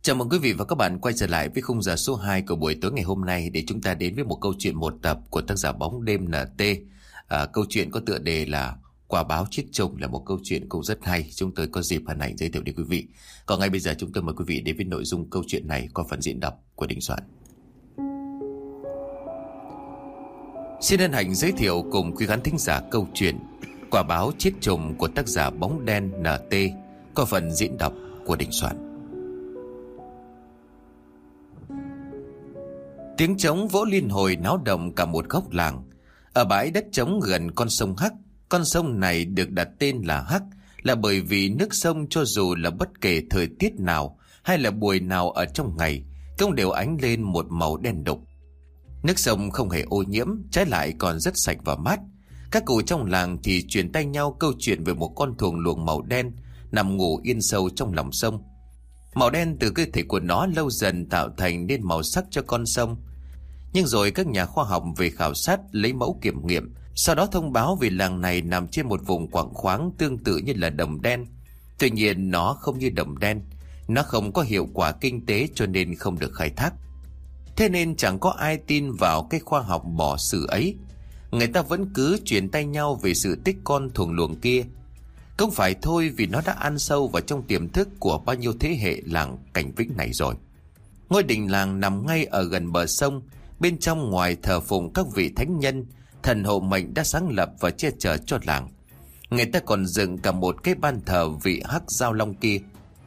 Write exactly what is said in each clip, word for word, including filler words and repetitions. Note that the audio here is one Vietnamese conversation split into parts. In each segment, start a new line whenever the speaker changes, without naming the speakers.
Chào mừng quý vị và các bạn quay trở lại với khung giờ số hai của buổi tối ngày hôm nay để chúng ta đến với một câu chuyện một tập của tác giả Bóng Đêm en tê. À, câu chuyện có tựa đề là Quả báo chết trùng, là một câu chuyện cũng rất hay. Chúng tôi có dịp hân hạnh giới thiệu đến quý vị. Còn ngay bây giờ chúng tôi mời quý vị đến với nội dung câu chuyện này qua phần diễn đọc của Đình Soạn. Xin hân hạnh giới thiệu cùng quý khán thính giả câu chuyện Quả báo chết trùng của tác giả Bóng Đen en tê qua phần diễn đọc của Đình Soạn. Tiếng trống vỗ liên hồi náo động cả một góc làng. Ở bãi đất trống gần con sông Hắc, con sông này được đặt tên là Hắc là bởi vì nước sông cho dù là bất kể thời tiết nào hay là buổi nào ở trong ngày cũng đều ánh lên một màu đen đục. Nước sông không hề ô nhiễm, trái lại còn rất sạch và mát. Các cụ trong làng thì truyền tay nhau câu chuyện về một con thuồng luồng màu đen nằm ngủ yên sâu trong lòng sông. Màu đen từ cơ thể của nó lâu dần tạo thành nên màu sắc cho con sông. Nhưng rồi các nhà khoa học về khảo sát lấy mẫu kiểm nghiệm, sau đó thông báo vì làng này nằm trên một vùng quặng khoáng tương tự như là đồng đen. Tuy nhiên nó không như đồng đen, nó không có hiệu quả kinh tế cho nên không được khai thác. Thế nên chẳng có ai tin vào cái khoa học bỏ sử ấy. Người ta vẫn cứ truyền tay nhau về sự tích con thuồng luồng kia. Không phải thôi vì nó đã ăn sâu vào trong tiềm thức của bao nhiêu thế hệ làng Cảnh Vĩnh này rồi. Ngôi đình làng nằm ngay ở gần bờ sông, bên trong ngoài thờ phụng các vị thánh nhân, thần hộ mệnh đã sáng lập và che chở cho làng. Người ta còn dựng cả một cái ban thờ vị Hắc Giao Long kia.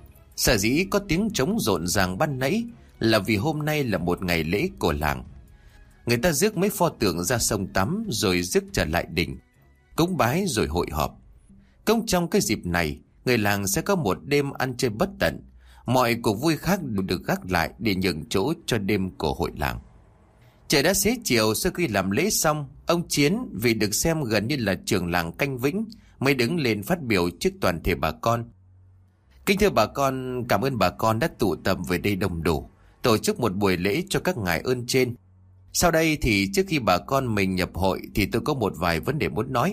Sở dĩ có tiếng trống rộn ràng ban nãy là vì hôm nay là một ngày lễ của làng. Người ta rước mấy pho tượng ra sông tắm rồi rước trở lại đình, cúng bái rồi hội họp. Cũng trong cái dịp này, người làng sẽ có một đêm ăn chơi bất tận. Mọi cuộc vui khác đều được gác lại để nhường chỗ cho đêm của hội làng. Trời đã xế chiều, sau khi làm lễ xong, ông Chiến vì được xem gần như là trưởng làng Canh Vĩnh mới đứng lên phát biểu trước toàn thể bà con. Kính thưa bà con, cảm ơn bà con đã tụ tập về đây đông đủ, tổ chức một buổi lễ cho các ngài ơn trên. Sau đây thì trước khi bà con mình nhập hội thì tôi có một vài vấn đề muốn nói.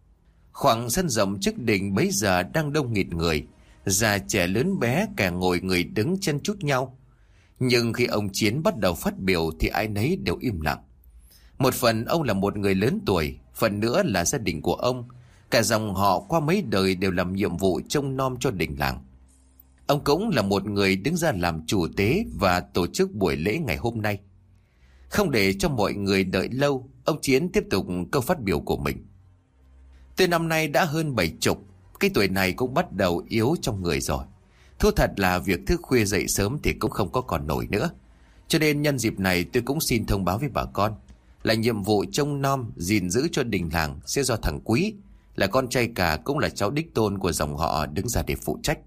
Khoảng sân rộng trước đình bấy giờ đang đông nghịt người, già trẻ lớn bé, kẻ ngồi người đứng chen chúc nhau. Nhưng khi ông Chiến bắt đầu phát biểu thì ai nấy đều im lặng. Một phần ông là một người lớn tuổi, phần nữa là gia đình của ông. Cả dòng họ qua mấy đời đều làm nhiệm vụ trông nom cho đình làng. Ông cũng là một người đứng ra làm chủ tế và tổ chức buổi lễ ngày hôm nay. Không để cho mọi người đợi lâu, ông Chiến tiếp tục câu phát biểu của mình. Tôi năm nay đã hơn bảy chục, cái tuổi này cũng bắt đầu yếu trong người rồi. Thú thật là việc thức khuya dậy sớm thì cũng không có còn nổi nữa. Cho nên nhân dịp này tôi cũng xin thông báo với bà con là nhiệm vụ trông nom, gìn giữ cho đình làng sẽ do thằng Quý, là con trai cả cũng là cháu đích tôn của dòng họ, đứng ra để phụ trách.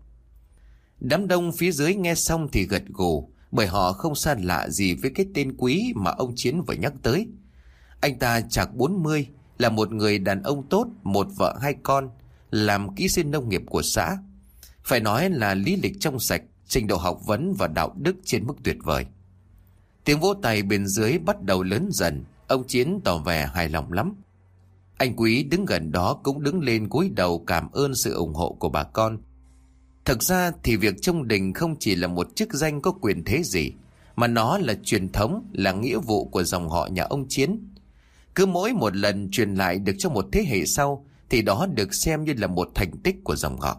Đám đông phía dưới nghe xong thì gật gù, bởi họ không xa lạ gì với cái tên Quý mà ông Chiến vừa nhắc tới. Anh ta chạc bốn mươi, là một người đàn ông tốt, một vợ hai con, làm kỹ sư nông nghiệp của xã. Phải nói là lý lịch trong sạch, trình độ học vấn và đạo đức trên mức tuyệt vời. Tiếng vỗ tay bên dưới bắt đầu lớn dần, ông Chiến tỏ vẻ hài lòng lắm. Anh Quý đứng gần đó cũng đứng lên cúi đầu cảm ơn sự ủng hộ của bà con. Thực ra thì việc trông đình không chỉ là một chức danh có quyền thế gì, mà nó là truyền thống, là nghĩa vụ của dòng họ nhà ông Chiến. Cứ mỗi một lần truyền lại được cho một thế hệ sau thì đó được xem như là một thành tích của dòng họ.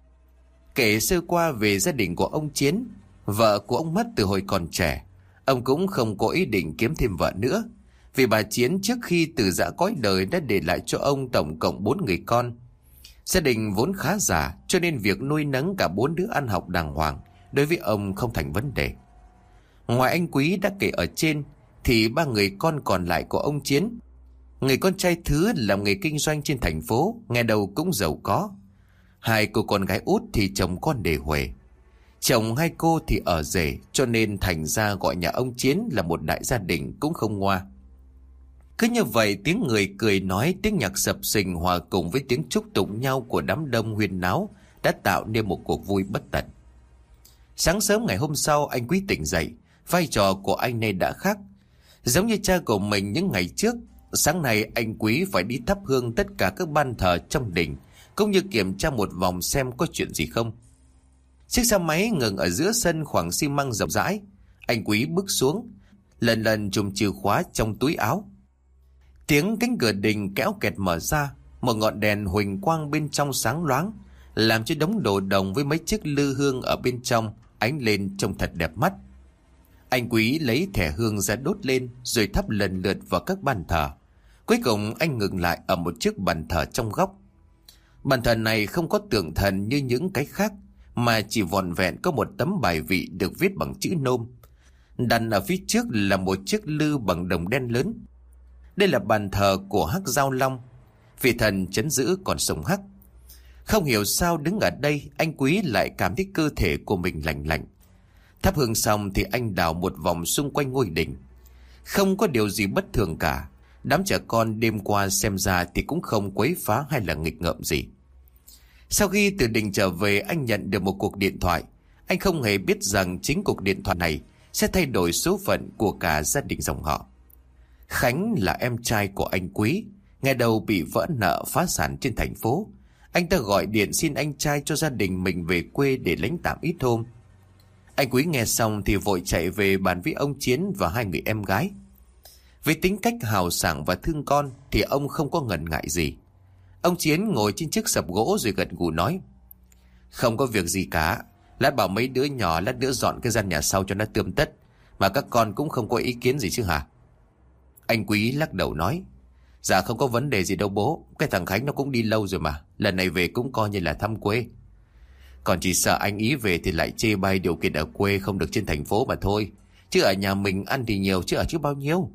Kể sơ qua về gia đình của ông Chiến, vợ của ông mất từ hồi còn trẻ. Ông cũng không có ý định kiếm thêm vợ nữa, vì bà Chiến trước khi từ giã cõi đời đã để lại cho ông tổng cộng bốn người con. Gia đình vốn khá giả, cho nên việc nuôi nấng cả bốn đứa ăn học đàng hoàng đối với ông không thành vấn đề. Ngoài anh Quý đã kể ở trên thì ba người con còn lại của ông Chiến, người con trai thứ làm nghề kinh doanh trên thành phố, nghe đầu cũng giàu có. Hai cô con gái út thì chồng con đề huề. Chồng hai cô thì ở rể, cho nên thành ra gọi nhà ông Chiến là một đại gia đình cũng không ngoa. Cứ như vậy tiếng người cười nói, tiếng nhạc sập sình hòa cùng với tiếng chúc tụng nhau của đám đông huyên náo đã tạo nên một cuộc vui bất tận. Sáng sớm ngày hôm sau, anh Quý tỉnh dậy, vai trò của anh này đã khác. Giống như cha của mình những ngày trước, sáng nay anh Quý phải đi thắp hương tất cả các ban thờ trong đình, cũng như kiểm tra một vòng xem có chuyện gì không. Chiếc xe máy ngừng ở giữa sân khoảng xi măng rộng rãi. Anh Quý bước xuống, lần lần chùm chìa khóa trong túi áo. Tiếng cánh cửa đình kéo kẹt mở ra, một ngọn đèn huỳnh quang bên trong sáng loáng, làm cho đống đồ đồng với mấy chiếc lư hương ở bên trong ánh lên trông thật đẹp mắt. Anh Quý lấy thẻ hương ra đốt lên rồi thắp lần lượt vào các bàn thờ. Cuối cùng anh ngừng lại ở một chiếc bàn thờ trong góc. Bàn thờ này không có tượng thần như những cái khác, mà chỉ vỏn vẹn có một tấm bài vị được viết bằng chữ nôm. Đặt ở phía trước là một chiếc lư bằng đồng đen lớn. Đây là bàn thờ của Hắc Giao Long, vị thần trấn giữ con sông Hắc. Không hiểu sao đứng ở đây, anh Quý lại cảm thấy cơ thể của mình lạnh lạnh. Thắp hương xong thì anh đào một vòng xung quanh ngôi đình. Không có điều gì bất thường cả. Đám trẻ con đêm qua xem ra thì cũng không quấy phá hay là nghịch ngợm gì. Sau khi từ đình trở về, anh nhận được một cuộc điện thoại. Anh không hề biết rằng chính cuộc điện thoại này sẽ thay đổi số phận của cả gia đình dòng họ. Khánh là em trai của anh Quý, ngày đầu bị vỡ nợ phá sản trên thành phố. Anh ta gọi điện xin anh trai cho gia đình mình về quê để lãnh tạm ít hôm. Anh Quý nghe xong thì vội chạy về bàn với ông Chiến và hai người em gái. Với tính cách hào sảng và thương con thì ông không có ngần ngại gì. Ông Chiến ngồi trên chiếc sập gỗ rồi gật gù nói: Không có việc gì cả, lát bảo mấy đứa nhỏ lát nữa dọn cái gian nhà sau cho nó tươm tất, mà các con cũng không có ý kiến gì chứ hả? Anh Quý lắc đầu nói: Dạ không có vấn đề gì đâu bố, cái thằng Khánh nó cũng đi lâu rồi mà, lần này về cũng coi như là thăm quê. Còn chỉ sợ anh ý về thì lại chê bai điều kiện ở quê không được trên thành phố mà thôi, chứ ở nhà mình ăn thì nhiều chứ ở chứ bao nhiêu.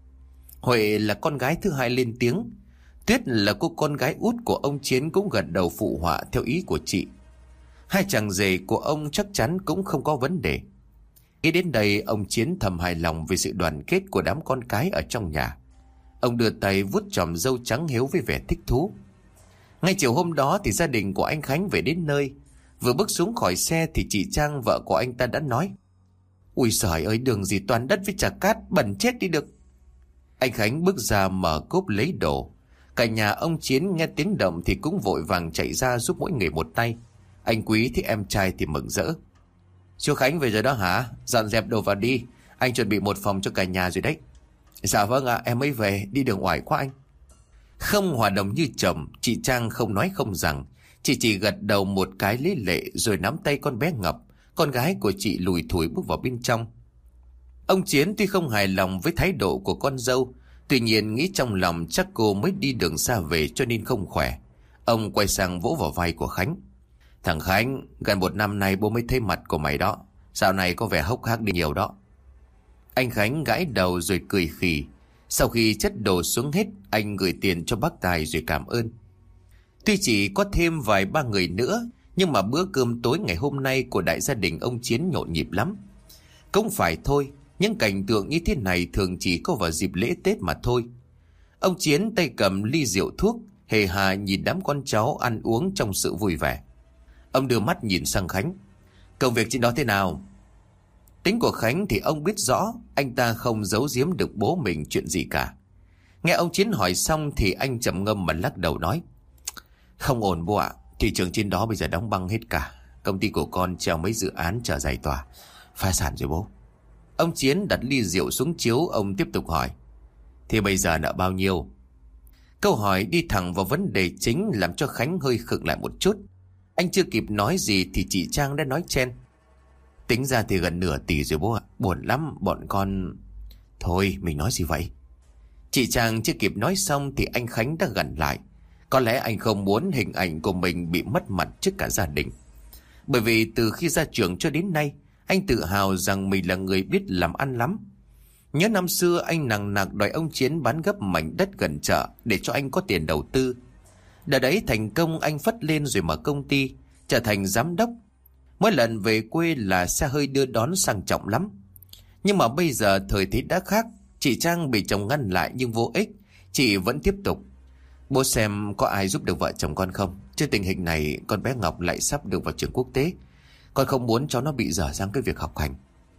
Huệ là con gái thứ hai lên tiếng. Tuyết là cô con gái út của ông Chiến cũng gật đầu phụ họa theo ý của chị. Hai chàng rể của ông chắc chắn cũng không có vấn đề. Nghĩ đến đây, ông Chiến thầm hài lòng về sự đoàn kết của đám con cái ở trong nhà. Ông đưa tay vuốt chòm râu trắng hiếu với vẻ thích thú. Ngay chiều hôm đó thì gia đình của anh Khánh về đến nơi. Vừa bước xuống khỏi xe thì chị Trang, vợ của anh ta, đã nói: Ui giời ơi, đường gì toàn đất với chả cát, bẩn chết đi được. Anh Khánh bước ra mở cốp lấy đồ. Cả nhà ông Chiến nghe tiếng động thì cũng vội vàng chạy ra giúp mỗi người một tay. Anh Quý thì em trai thì mừng rỡ: Chú Khánh về rồi đó hả? Dọn dẹp đồ vào đi, anh chuẩn bị một phòng cho cả nhà rồi đấy. Dạ vâng ạ, à, em mới về, đi đường oải quá anh. Không hòa đồng như chồng, chị Trang không nói không rằng. Chị chỉ gật đầu một cái lấy lệ rồi nắm tay con bé Ngọc, con gái của chị, lùi thủi bước vào bên trong. Ông Chiến tuy không hài lòng với thái độ của con dâu, tuy nhiên nghĩ trong lòng chắc cô mới đi đường xa về cho nên không khỏe. Ông quay sang vỗ vào vai của Khánh: Thằng Khánh, gần một năm nay bố mới thấy mặt của mày đó, dạo này có vẻ hốc hác đi nhiều đó. Anh Khánh gãi đầu rồi cười khì. Sau khi chất đồ xuống hết, anh gửi tiền cho bác Tài rồi cảm ơn. Tuy chỉ có thêm vài ba người nữa, nhưng mà bữa cơm tối ngày hôm nay của đại gia đình ông Chiến nhộn nhịp lắm. Cũng phải thôi, những cảnh tượng như thế này thường chỉ có vào dịp lễ Tết mà thôi. Ông Chiến tay cầm ly rượu thuốc, hề hà nhìn đám con cháu ăn uống trong sự vui vẻ. Ông đưa mắt nhìn sang Khánh: Công việc trên đó thế nào? Tính của Khánh thì ông biết rõ, anh ta không giấu giếm được bố mình chuyện gì cả. Nghe ông Chiến hỏi xong thì anh trầm ngâm mà lắc đầu nói: Không ổn bố ạ, thị trường trên đó bây giờ đóng băng hết cả. Công ty của con treo mấy dự án chờ giải tỏa, phá sản rồi bố. Ông Chiến đặt ly rượu xuống chiếu, ông tiếp tục hỏi: Thì bây giờ nợ bao nhiêu? Câu hỏi đi thẳng vào vấn đề chính làm cho Khánh hơi khựng lại một chút. Anh chưa kịp nói gì thì chị Trang đã nói chen: Tính ra thì gần nửa tỷ rồi bố ạ, buồn lắm, bọn con... Thôi mình nói gì vậy? Chị Trang chưa kịp nói xong thì anh Khánh đã gằn lại. Có lẽ anh không muốn hình ảnh của mình bị mất mặt trước cả gia đình. Bởi vì từ khi ra trường cho đến nay, anh tự hào rằng mình là người biết làm ăn lắm. Nhớ năm xưa anh nằng nặc đòi ông Chiến bán gấp mảnh đất gần chợ để cho anh có tiền đầu tư. Đợt đấy thành công, anh phất lên rồi mở công ty, trở thành giám đốc. Mỗi lần về quê là xe hơi đưa đón sang trọng lắm. Nhưng mà bây giờ thời thế đã khác. Chị Trang bị chồng ngăn lại nhưng vô ích. Chị vẫn tiếp tục: Bố xem có ai giúp được vợ chồng con không? Chứ tình hình này con bé Ngọc lại sắp được vào trường quốc tế. Con không muốn cho nó bị dở dang cái việc học hành.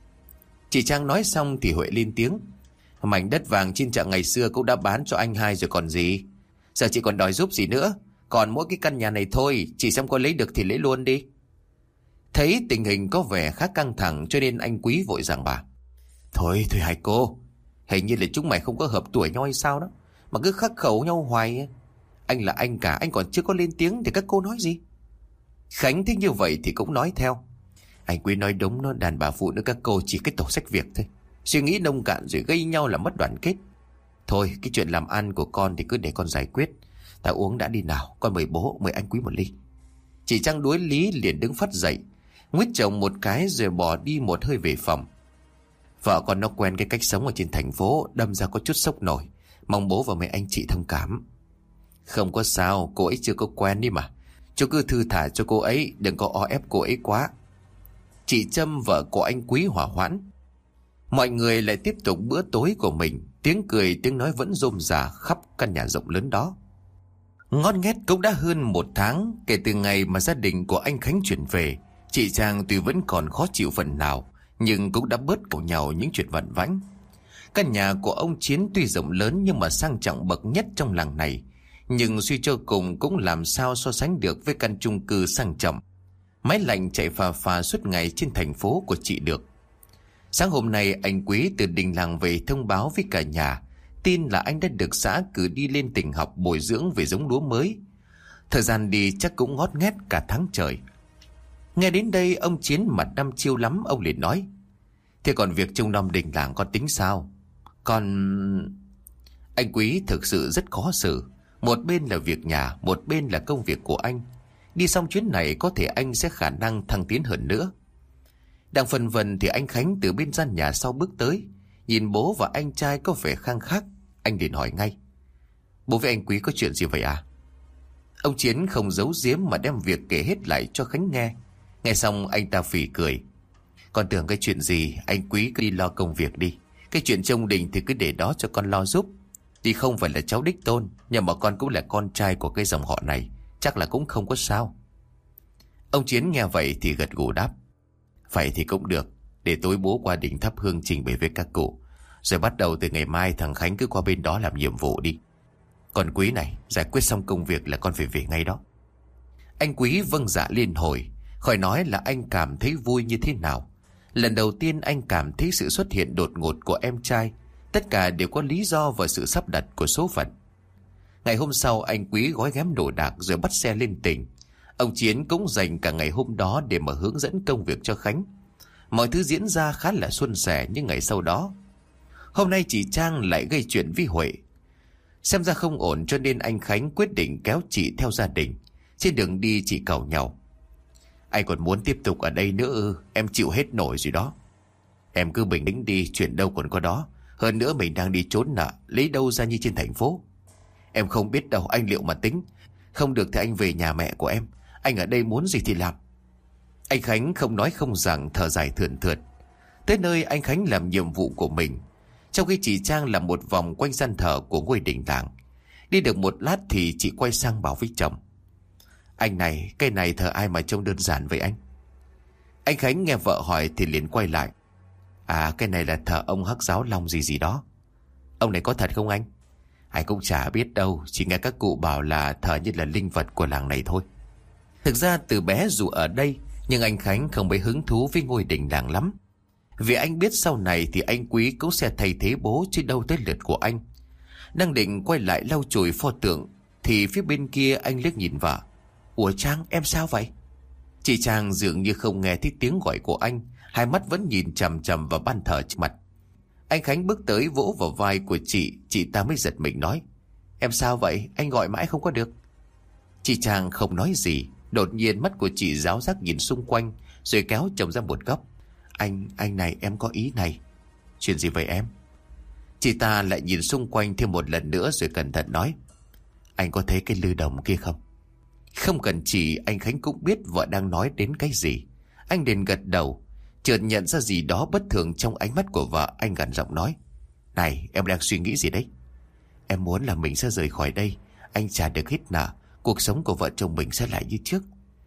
Chị Trang nói xong thì Huệ lên tiếng: Mảnh đất vàng trên chợ ngày xưa cũng đã bán cho anh hai rồi còn gì. Giờ chị còn đòi giúp gì nữa? Còn mỗi cái căn nhà này thôi, chị xem có lấy được thì lấy luôn đi. Thấy tình hình có vẻ khá căng thẳng cho nên anh Quý vội giảng bà. Thôi thôi hai cô, hình như là chúng mày không có hợp tuổi nhau hay sao đó, mà cứ khắc khẩu nhau hoài. Anh là anh cả, anh còn chưa có lên tiếng thì các cô nói gì? Khánh thích như vậy thì cũng nói theo. Anh Quý nói đúng, nó đàn bà phụ nữ các cô chỉ cái tổ sách việc thôi, suy nghĩ nông cạn rồi gây nhau là mất đoàn kết. Thôi cái chuyện làm ăn của con thì cứ để con giải quyết. Ta uống đã đi nào, con mời bố mời anh Quý một ly. Chị Trang đuối lý liền đứng phắt dậy, nguyết chồng một cái rồi bỏ đi một hơi về phòng. Vợ con nó quen cái cách sống ở trên thành phố, đâm ra có chút sốc nổi, mong bố và mấy anh chị thông cảm. Không có sao, cô ấy chưa có quen đi mà. Chú cứ thư thả cho cô ấy, đừng có o ép cô ấy quá. Chị Trâm vợ của anh Quý hỏa hoãn. Mọi người lại tiếp tục bữa tối của mình. Tiếng cười tiếng nói vẫn rôm rả khắp căn nhà rộng lớn đó. Ngót nghét cũng đã hơn một tháng kể từ ngày mà gia đình của anh Khánh chuyển về. Chị Trang tuy vẫn còn khó chịu phần nào, nhưng cũng đã bớt cậu nhau những chuyện vặt vãnh. Căn nhà của ông Chiến tuy rộng lớn nhưng mà sang trọng bậc nhất trong làng này, nhưng suy cho cùng cũng làm sao so sánh được với căn chung cư sang trọng, máy lạnh chạy phà phà suốt ngày trên thành phố của chị được. Sáng hôm nay anh Quý từ đình làng về thông báo với cả nhà, tin là anh đã được xã cử đi lên tỉnh học bồi dưỡng về giống lúa mới. Thời gian đi chắc cũng ngót nghét cả tháng trời. Nghe đến đây ông Chiến mặt đăm chiêu lắm, ông liền nói: Thế còn việc trông nom đình làng con tính sao? Con... Anh Quý thực sự rất khó xử. Một bên là việc nhà, một bên là công việc của anh. Đi xong chuyến này có thể anh sẽ khả năng thăng tiến hơn nữa. Đang phân vân thì anh Khánh từ bên gian nhà sau bước tới. Nhìn bố và anh trai có vẻ khang khác, anh liền hỏi ngay: Bố với anh Quý có chuyện gì vậy à? Ông Chiến không giấu giếm mà đem việc kể hết lại cho Khánh nghe. Nghe xong anh ta phì cười: Con tưởng cái chuyện gì, anh Quý cứ đi lo công việc đi. Cái chuyện trông đình thì cứ để đó cho con lo giúp. Tuy không phải là cháu đích tôn, nhưng mà con cũng là con trai của cái dòng họ này, chắc là cũng không có sao. Ông Chiến nghe vậy thì gật gù đáp: Vậy thì cũng được, để tối bố qua đình thắp hương trình bày với các cụ, rồi bắt đầu từ ngày mai thằng Khánh cứ qua bên đó làm nhiệm vụ đi. Còn Quý này, giải quyết xong công việc là con phải về ngay đó. Anh Quý vâng dạ liên hồi. Khỏi nói là anh cảm thấy vui như thế nào. Lần đầu tiên anh cảm thấy sự xuất hiện đột ngột của em trai. Tất cả đều có lý do và sự sắp đặt của số phận. Ngày hôm sau anh Quý gói ghém đồ đạc rồi bắt xe lên tỉnh. Ông Chiến cũng dành cả ngày hôm đó để mà hướng dẫn công việc cho Khánh. Mọi thứ diễn ra khá là suôn sẻ như ngày sau đó. Hôm nay chị Trang lại gây chuyện với Huệ. Xem ra không ổn cho nên anh Khánh quyết định kéo chị theo gia đình. Trên đường đi chị càu nhau: Anh còn muốn tiếp tục ở đây nữa ư? Em chịu hết nổi rồi đó. Em cứ bình tĩnh đi, chuyện đâu còn có đó. Hơn nữa mình đang đi trốn nợ, lấy đâu ra như trên thành phố. Em không biết đâu, anh liệu mà tính. Không được thì anh về nhà mẹ của em. Anh ở đây muốn gì thì làm. Anh Khánh không nói không rằng, thở dài thườn thượt. Tới nơi anh Khánh làm nhiệm vụ của mình, trong khi chị Trang làm một vòng quanh gian thờ của ngôi đình làng. Đi được một lát thì chị quay sang bảo với chồng: Anh này, cái này thờ ai mà trông đơn giản vậy anh? Anh Khánh nghe vợ hỏi thì liền quay lại: À, cái này là thờ ông Hắc Giáo Long gì gì đó. Ông này có thật không anh? Anh cũng chả biết đâu, chỉ nghe các cụ bảo là thờ như là linh vật của làng này thôi. Thực ra từ bé dù ở đây, nhưng anh Khánh không mấy hứng thú với ngôi đình làng lắm. Vì anh biết sau này thì anh Quý cũng sẽ thay thế bố chứ đâu tới lượt của anh. Đang định quay lại lau chùi pho tượng thì phía bên kia anh liếc nhìn vợ: Ủa Trang, em sao vậy? Chị Trang dường như không nghe thấy tiếng gọi của anh, hai mắt vẫn nhìn chằm chằm vào ban thờ trước mặt. Anh Khánh bước tới vỗ vào vai của chị, chị ta mới giật mình nói: Em sao vậy? Anh gọi mãi không có được. Chị Trang không nói gì. Đột nhiên mắt của chị ráo rác nhìn xung quanh, rồi kéo chồng ra một góc: Anh, anh này, em có ý này. Chuyện gì vậy em? Chị ta lại nhìn xung quanh thêm một lần nữa rồi cẩn thận nói: Anh có thấy cái lư đồng kia không? Không cần chỉ, anh Khánh cũng biết vợ đang nói đến cái gì. Anh liền gật đầu. Chợt nhận ra gì đó bất thường trong ánh mắt của vợ, anh gằn giọng nói: Này, em đang suy nghĩ gì đấy? Em muốn là mình sẽ rời khỏi đây, anh trả được hết nợ, cuộc sống của vợ chồng mình sẽ lại như trước.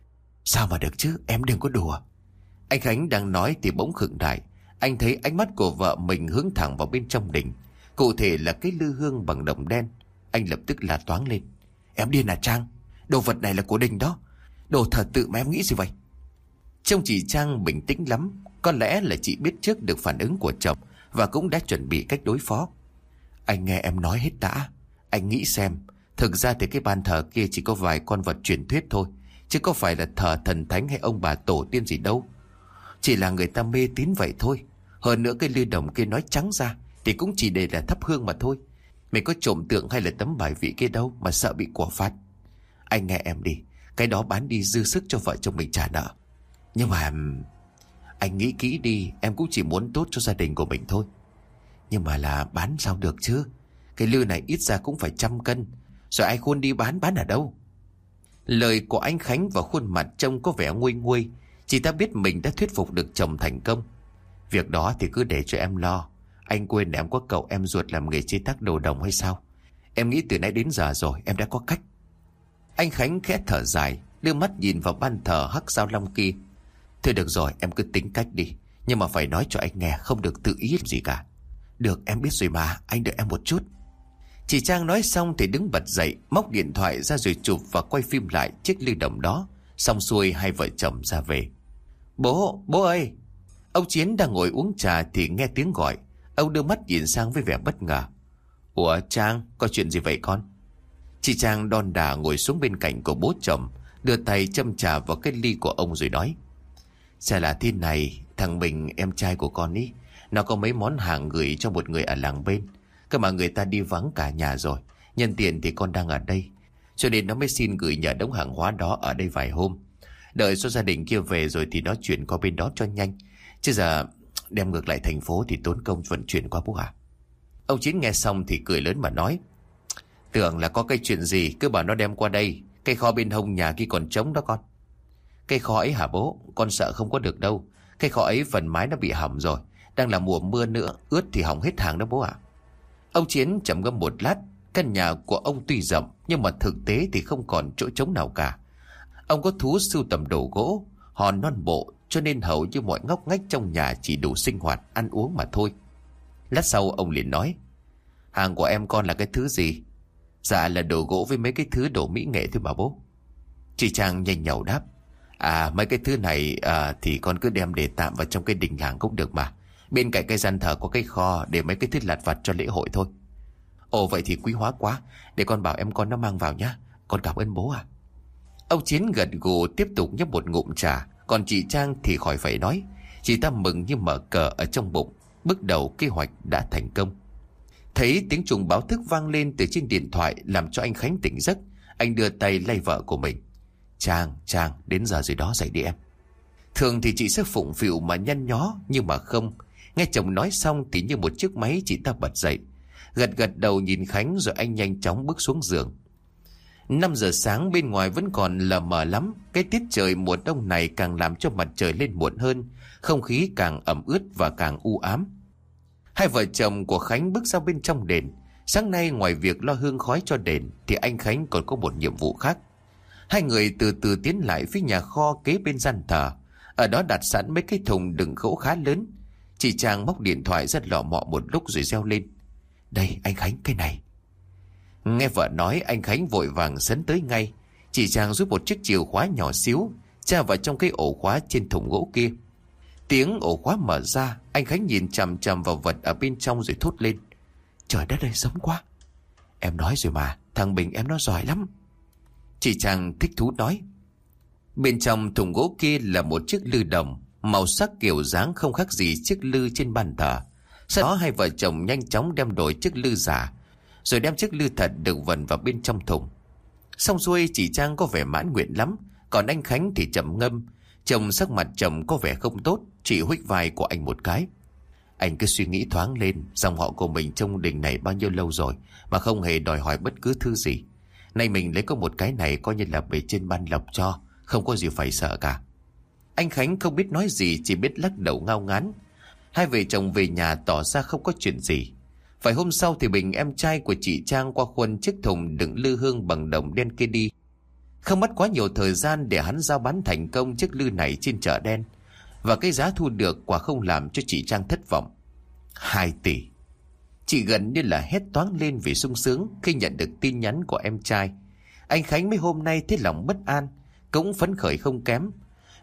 Sao mà được chứ, em đừng có đùa. Anh Khánh đang nói thì bỗng khựng lại. Anh thấy ánh mắt của vợ mình hướng thẳng vào bên trong đình, cụ thể là cái lư hương bằng đồng đen. Anh lập tức la toáng lên: Em điên à Trang? Đồ vật này là của đình đó, đồ thờ tự mà em nghĩ gì vậy? Trông chị Trang bình tĩnh lắm. Có lẽ là chị biết trước được phản ứng của chồng và cũng đã chuẩn bị cách đối phó. Anh nghe em nói hết đã. Anh nghĩ xem, thực ra thì cái bàn thờ kia chỉ có vài con vật truyền thuyết thôi, chứ có phải là thờ thần thánh hay ông bà tổ tiên gì đâu. Chỉ là người ta mê tín vậy thôi. Hơn nữa cái lư đồng kia nói trắng ra thì cũng chỉ để là thắp hương mà thôi. Mày có trộm tượng hay là tấm bài vị kia đâu mà sợ bị quả phạt. Anh nghe em đi, cái đó bán đi dư sức cho vợ chồng mình trả nợ. Nhưng mà anh nghĩ kỹ đi, em cũng chỉ muốn tốt cho gia đình của mình thôi. Nhưng mà là bán sao được chứ? Cái lư này ít ra cũng phải trăm cân. Rồi ai khôn đi bán, bán ở đâu? Lời của anh Khánh và khuôn mặt trông có vẻ nguôi nguôi. Chị ta biết mình đã thuyết phục được chồng thành công. Việc đó thì cứ để cho em lo. Anh quên em có cậu em ruột làm nghề chế tác đồ đồng hay sao? Em nghĩ từ nãy đến giờ rồi em đã có cách. Anh Khánh khẽ thở dài, đưa mắt nhìn vào ban thờ hắc sao long kia. Thôi được rồi, em cứ tính cách đi. Nhưng mà phải nói cho anh nghe, không được tự ý làm gì cả. Được, em biết rồi mà, anh đợi em một chút. Chị Trang nói xong thì đứng bật dậy, móc điện thoại ra rồi chụp và quay phim lại chiếc lư đồng đó. Xong xuôi hai vợ chồng ra về. Bố, bố ơi! Ông Chiến đang ngồi uống trà thì nghe tiếng gọi. Ông đưa mắt nhìn sang với vẻ bất ngờ. Ủa Trang, có chuyện gì vậy con? Chị Trang đon đà ngồi xuống bên cạnh của bố chồng, đưa tay châm trà vào cái ly của ông rồi nói. Sẽ là thế này, thằng Bình em trai của con ý, nó có mấy món hàng gửi cho một người ở làng bên. Cơ mà người ta đi vắng cả nhà rồi. Nhân tiện thì con đang ở đây, cho nên nó mới xin gửi nhờ đống hàng hóa đó ở đây vài hôm. Đợi số gia đình kia về rồi thì nó chuyển qua bên đó cho nhanh. Chứ giờ đem ngược lại thành phố thì tốn công vận chuyển qua bố à. Ông Chiến nghe xong thì cười lớn mà nói. Tưởng là có cái chuyện gì cứ bảo nó đem qua đây. Cái kho bên hông nhà kia còn trống đó con. Cái kho ấy hả bố? Con sợ không có được đâu. Cái kho ấy phần mái nó bị hỏng rồi. Đang là mùa mưa nữa, ướt thì hỏng hết hàng đó bố ạ. Ông Chiến trầm ngâm một lát. Căn nhà của ông tuy rộng nhưng mà thực tế thì không còn chỗ trống nào cả. Ông có thú sưu tầm đồ gỗ, hòn non bộ, cho nên hầu như mọi ngóc ngách trong nhà chỉ đủ sinh hoạt, ăn uống mà thôi. Lát sau ông liền nói. Hàng của em con là cái thứ gì? Dạ là đồ gỗ với mấy cái thứ đồ mỹ nghệ thôi mà bố. Chị Trang nhanh nhảu đáp. À mấy cái thứ này à, thì con cứ đem để tạm vào trong cái đình làng cũng được mà. Bên cạnh cái gian thờ có cái kho để mấy cái thứ lặt vặt cho lễ hội thôi. Ồ vậy thì quý hóa quá. Để con bảo em con nó mang vào nhá. Con cảm ơn bố à. Ông Chiến gật gù tiếp tục nhấp một ngụm trà. Còn chị Trang thì khỏi phải nói. Chị ta mừng như mở cờ ở trong bụng. Bước đầu kế hoạch đã thành công. Thấy tiếng chuông báo thức vang lên từ trên điện thoại làm cho anh Khánh tỉnh giấc. Anh đưa tay lay vợ của mình. Trang, Trang, đến giờ rồi đó, dậy đi em. Thường thì chị sẽ phụng phịu mà nhăn nhó, nhưng mà không. Nghe chồng nói xong thì như một chiếc máy chị ta bật dậy. Gật gật đầu nhìn Khánh rồi anh nhanh chóng bước xuống giường. Năm giờ sáng bên ngoài vẫn còn lờ mờ lắm. Cái tiết trời mùa đông này càng làm cho mặt trời lên muộn hơn. Không khí càng ẩm ướt và càng u ám. Hai vợ chồng của Khánh bước ra bên trong đền. Sáng nay ngoài việc lo hương khói cho đền thì anh Khánh còn có một nhiệm vụ khác. Hai người từ từ tiến lại phía nhà kho kế bên gian thờ. Ở đó đặt sẵn mấy cái thùng đựng gỗ khá lớn. Chị Trang móc điện thoại rất lọ mọ một lúc rồi reo lên. Đây anh Khánh, cái này. Nghe vợ nói anh Khánh vội vàng sấn tới ngay. Chị Trang rút một chiếc chìa khóa nhỏ xíu tra vào trong cái ổ khóa trên thùng gỗ kia. Tiếng ổ khóa mở ra. Anh Khánh nhìn chằm chằm vào vật ở bên trong rồi thốt lên. Trời đất ơi, giống quá. Em nói rồi mà, thằng Bình em nó giỏi lắm. Chị Trang thích thú nói. Bên trong thùng gỗ kia là một chiếc lư đồng. Màu sắc kiểu dáng không khác gì chiếc lư trên bàn thờ. Sau đó hai vợ chồng nhanh chóng đem đổi chiếc lư giả, rồi đem chiếc lư thật được vần vào bên trong thùng. Xong xuôi chị Trang có vẻ mãn nguyện lắm. Còn anh Khánh thì trầm ngâm. Chồng sắc mặt chồng có vẻ không tốt. Chị huých vai của anh một cái. Anh cứ suy nghĩ thoáng lên. Dòng họ của mình trong đình này bao nhiêu lâu rồi mà không hề đòi hỏi bất cứ thứ gì. Nay mình lấy có một cái này coi như là bề trên ban lộc cho. Không có gì phải sợ cả. Anh Khánh không biết nói gì, chỉ biết lắc đầu ngao ngán. Hai vợ chồng về nhà tỏ ra không có chuyện gì. Phải hôm sau thì Bình em trai của chị Trang qua khuôn chiếc thùng đựng lư hương bằng đồng đen kia đi. Không mất quá nhiều thời gian để hắn giao bán thành công chiếc lư này trên chợ đen. Và cái giá thu được quả không làm cho chị Trang thất vọng. Hai tỷ. Chị gần như là hét toáng lên vì sung sướng khi nhận được tin nhắn của em trai. Anh Khánh mấy hôm nay thấy lòng bất an, cũng phấn khởi không kém.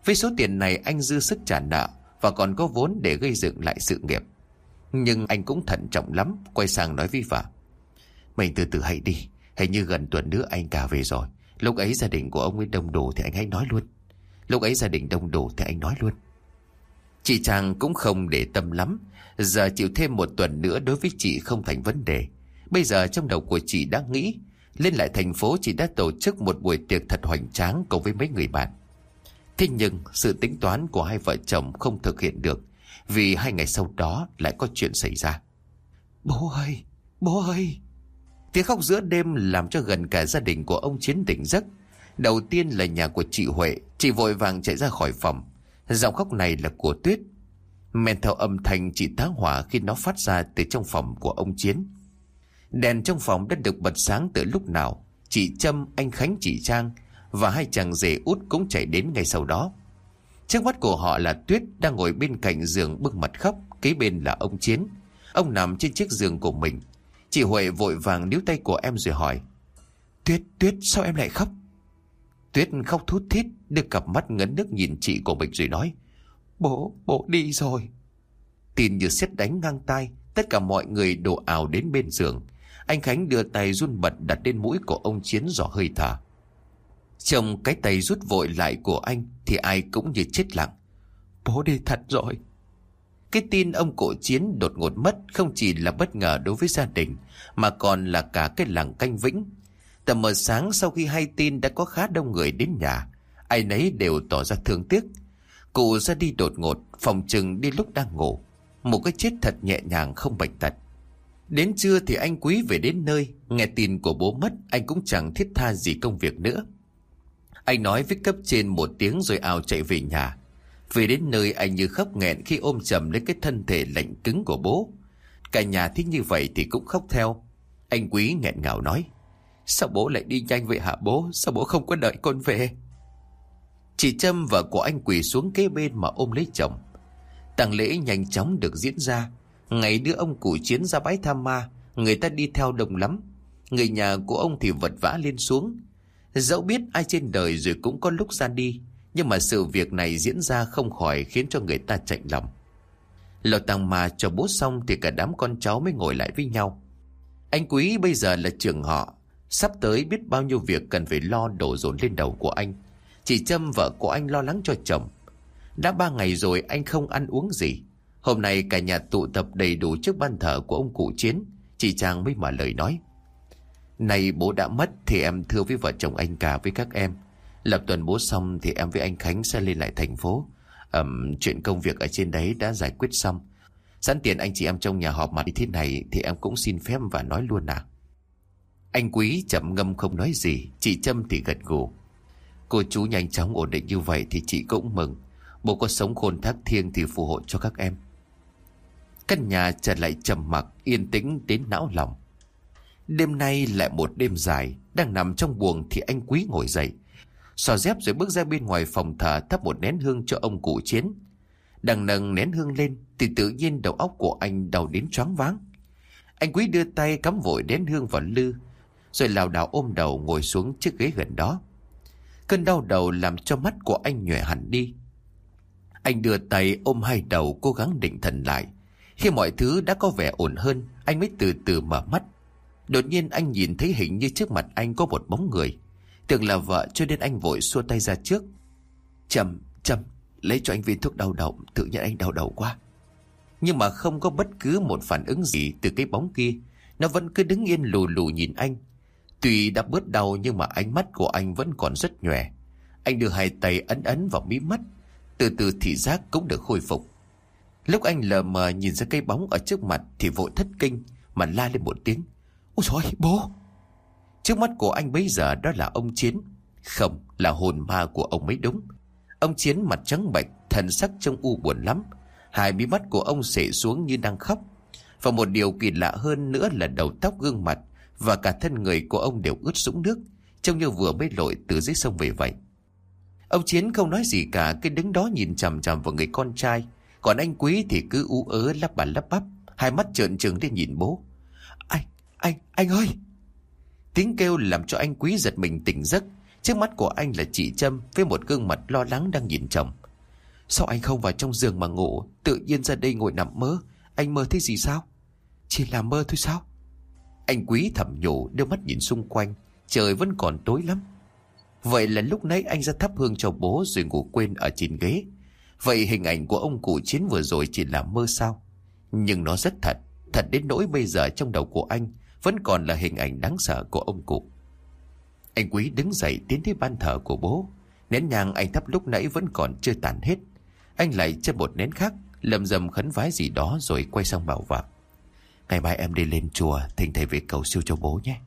Với số tiền này anh dư sức trả nợ và còn có vốn để gây dựng lại sự nghiệp. Nhưng anh cũng thận trọng lắm, quay sang nói với vợ: Mình từ từ hãy đi, hình như gần tuần nữa anh cả về rồi. Lúc ấy gia đình của ông ấy đông đủ thì anh hãy nói luôn. Lúc ấy gia đình đông đủ thì anh nói luôn. Chị Trang cũng không để tâm lắm. Giờ chịu thêm một tuần nữa đối với chị không thành vấn đề. Bây giờ trong đầu của chị đã nghĩ, lên lại thành phố chị đã tổ chức một buổi tiệc thật hoành tráng cùng với mấy người bạn. Thế nhưng sự tính toán của hai vợ chồng không thực hiện được, vì hai ngày sau đó lại có chuyện xảy ra. Bố ơi, bố ơi! Tiếng khóc giữa đêm làm cho gần cả gia đình của ông Chiến tỉnh giấc. Đầu tiên là nhà của chị Huệ. Chị vội vàng chạy ra khỏi phòng. Giọng khóc này là của Tuyết. Men theo âm thanh chị tá hỏa khi nó phát ra từ trong phòng của ông Chiến. Đèn trong phòng đã được bật sáng từ lúc nào. Chị Trâm, anh Khánh, chị Trang và hai chàng rể út cũng chạy đến ngay sau đó. Trước mắt của họ là Tuyết đang ngồi bên cạnh giường bưng mặt khóc. Kế bên là ông Chiến. Ông nằm trên chiếc giường của mình. Chị Huệ vội vàng níu tay của em rồi hỏi: Tuyết, Tuyết, sao em lại khóc? Tuyết khóc thút thít, đưa cặp mắt ngấn nước nhìn chị của mình rồi nói: Bố, bố đi rồi. Tin như sét đánh ngang tai. Tất cả mọi người đổ ào đến bên giường. Anh Khánh đưa tay run bật đặt lên mũi của ông Chiến dò hơi thở. Trông cái tay rút vội lại của anh thì ai cũng như chết lặng. Bố đi thật rồi. Cái tin ông cụ Chiến đột ngột mất không chỉ là bất ngờ đối với gia đình, mà còn là cả cái làng Canh Vĩnh. Tầm mờ sáng sau khi hay tin đã có khá đông người đến nhà. Ai nấy đều tỏ ra thương tiếc. Cụ ra đi đột ngột, phòng chừng đi lúc đang ngủ. Một cái chết thật nhẹ nhàng không bệnh tật. Đến trưa thì anh Quý về đến nơi. Nghe tin của bố mất, anh cũng chẳng thiết tha gì công việc nữa. Anh nói với cấp trên một tiếng rồi ào chạy về nhà. Về đến nơi anh như khóc nghẹn khi ôm chầm lấy cái thân thể lạnh cứng của bố. Cả nhà thích như vậy thì cũng khóc theo. Anh Quý nghẹn ngào nói: Sao bố lại đi nhanh vậy hả bố? Sao bố không có đợi con về? Chị Trâm vợ của anh quỳ xuống kế bên mà ôm lấy chồng. Tang lễ nhanh chóng được diễn ra. Ngày đưa ông cụ Chiến ra bãi tha ma, người ta đi theo đông lắm. Người nhà của ông thì vật vã lên xuống. Dẫu biết ai trên đời rồi cũng có lúc ra đi, nhưng mà sự việc này diễn ra không khỏi khiến cho người ta chạnh lòng. Lo tang ma cho bố xong thì cả đám con cháu mới ngồi lại với nhau. Anh Quý bây giờ là trưởng họ, sắp tới biết bao nhiêu việc cần phải lo đổ dồn lên đầu của anh. Chị Trâm vợ của anh lo lắng cho chồng. Đã ba ngày rồi anh không ăn uống gì. Hôm nay cả nhà tụ tập đầy đủ trước ban thờ của ông cụ Chiến. Chị Trang mới mở lời nói: Này bố đã mất thì em thưa với vợ chồng anh cả với các em. Lập tuần bố xong thì em với anh Khánh sẽ lên lại thành phố. Ẩm, chuyện công việc ở trên đấy đã giải quyết xong. Sẵn tiện anh chị em trong nhà họp mặt như thế này thì em cũng xin phép và nói luôn à. Anh Quý chậm ngâm không nói gì. Chị Trâm thì gật gù. Cô chú nhanh chóng ổn định như vậy thì chị cũng mừng. Bố có sống khôn thác thiêng thì phù hộ cho các em. Căn nhà trở lại trầm mặc yên tĩnh đến não lòng. Đêm nay lại một đêm dài. Đang nằm trong buồng thì anh Quý ngồi dậy, xò dép rồi bước ra bên ngoài phòng thờ thắp một nén hương cho ông cụ Chiến. Đang nâng nén hương lên thì tự nhiên đầu óc của anh đau đến choáng váng. Anh Quý đưa tay cắm vội nén hương vào lư, rồi lảo đảo ôm đầu ngồi xuống chiếc ghế gần đó. Cơn đau đầu làm cho mắt của anh nhòe hẳn đi. Anh đưa tay ôm hai đầu cố gắng định thần lại. Khi mọi thứ đã có vẻ ổn hơn, anh mới từ từ mở mắt. Đột nhiên anh nhìn thấy hình như trước mặt anh có một bóng người. Tưởng là vợ cho nên anh vội xua tay ra trước. Trâm, Trâm, lấy cho anh viên thuốc đau đầu, tự nhiên anh đau đầu quá. Nhưng mà không có bất cứ một phản ứng gì từ cái bóng kia. Nó vẫn cứ đứng yên lù lù nhìn anh. Tuy đã bớt đau nhưng mà ánh mắt của anh vẫn còn rất nhòe. Anh đưa hai tay ấn ấn vào mí mắt. Từ từ thị giác cũng được khôi phục. Lúc anh lờ mờ nhìn ra cái bóng ở trước mặt thì vội thất kinh mà la lên một tiếng: Ôi trời, bố! Trước mắt của anh bấy giờ đó là ông Chiến. Không, là hồn ma của ông mới đúng. Ông Chiến mặt trắng bệch, thần sắc trông u buồn lắm. Hai mí mắt của ông xệ xuống như đang khóc. Và một điều kỳ lạ hơn nữa là đầu tóc, gương mặt và cả thân người của ông đều ướt sũng nước, trông như vừa mới lội từ dưới sông về vậy. Ông Chiến không nói gì cả, cứ đứng đó nhìn chằm chằm vào người con trai. Còn anh Quý thì cứ ú ớ lắp bà lắp bắp, hai mắt trợn trừng lên nhìn bố. Anh, anh, anh ơi! Tiếng kêu làm cho anh Quý giật mình tỉnh giấc. Trước mắt của anh là chị Trâm với một gương mặt lo lắng đang nhìn chồng. Sao anh không vào trong giường mà ngủ, tự nhiên ra đây ngồi nằm mơ? Anh mơ thấy gì sao? Chỉ là mơ thôi sao? Anh Quý thầm nhủ, đưa mắt nhìn xung quanh. Trời vẫn còn tối lắm. Vậy là lúc nãy anh ra thắp hương cho bố rồi ngủ quên ở trên ghế. Vậy hình ảnh của ông cụ Chiến vừa rồi chỉ là mơ sao? Nhưng nó rất thật. Thật đến nỗi bây giờ trong đầu của anh vẫn còn là hình ảnh đáng sợ của ông cụ. Anh Quý đứng dậy tiến tới ban thờ của bố. Nén nhang anh thắp lúc nãy vẫn còn chưa tàn hết. Anh lại châm một nén khác, lầm rầm khấn vái gì đó rồi quay sang bảo vợ. Ngày mai em đi lên chùa thỉnh thầy về cầu siêu cho bố nhé.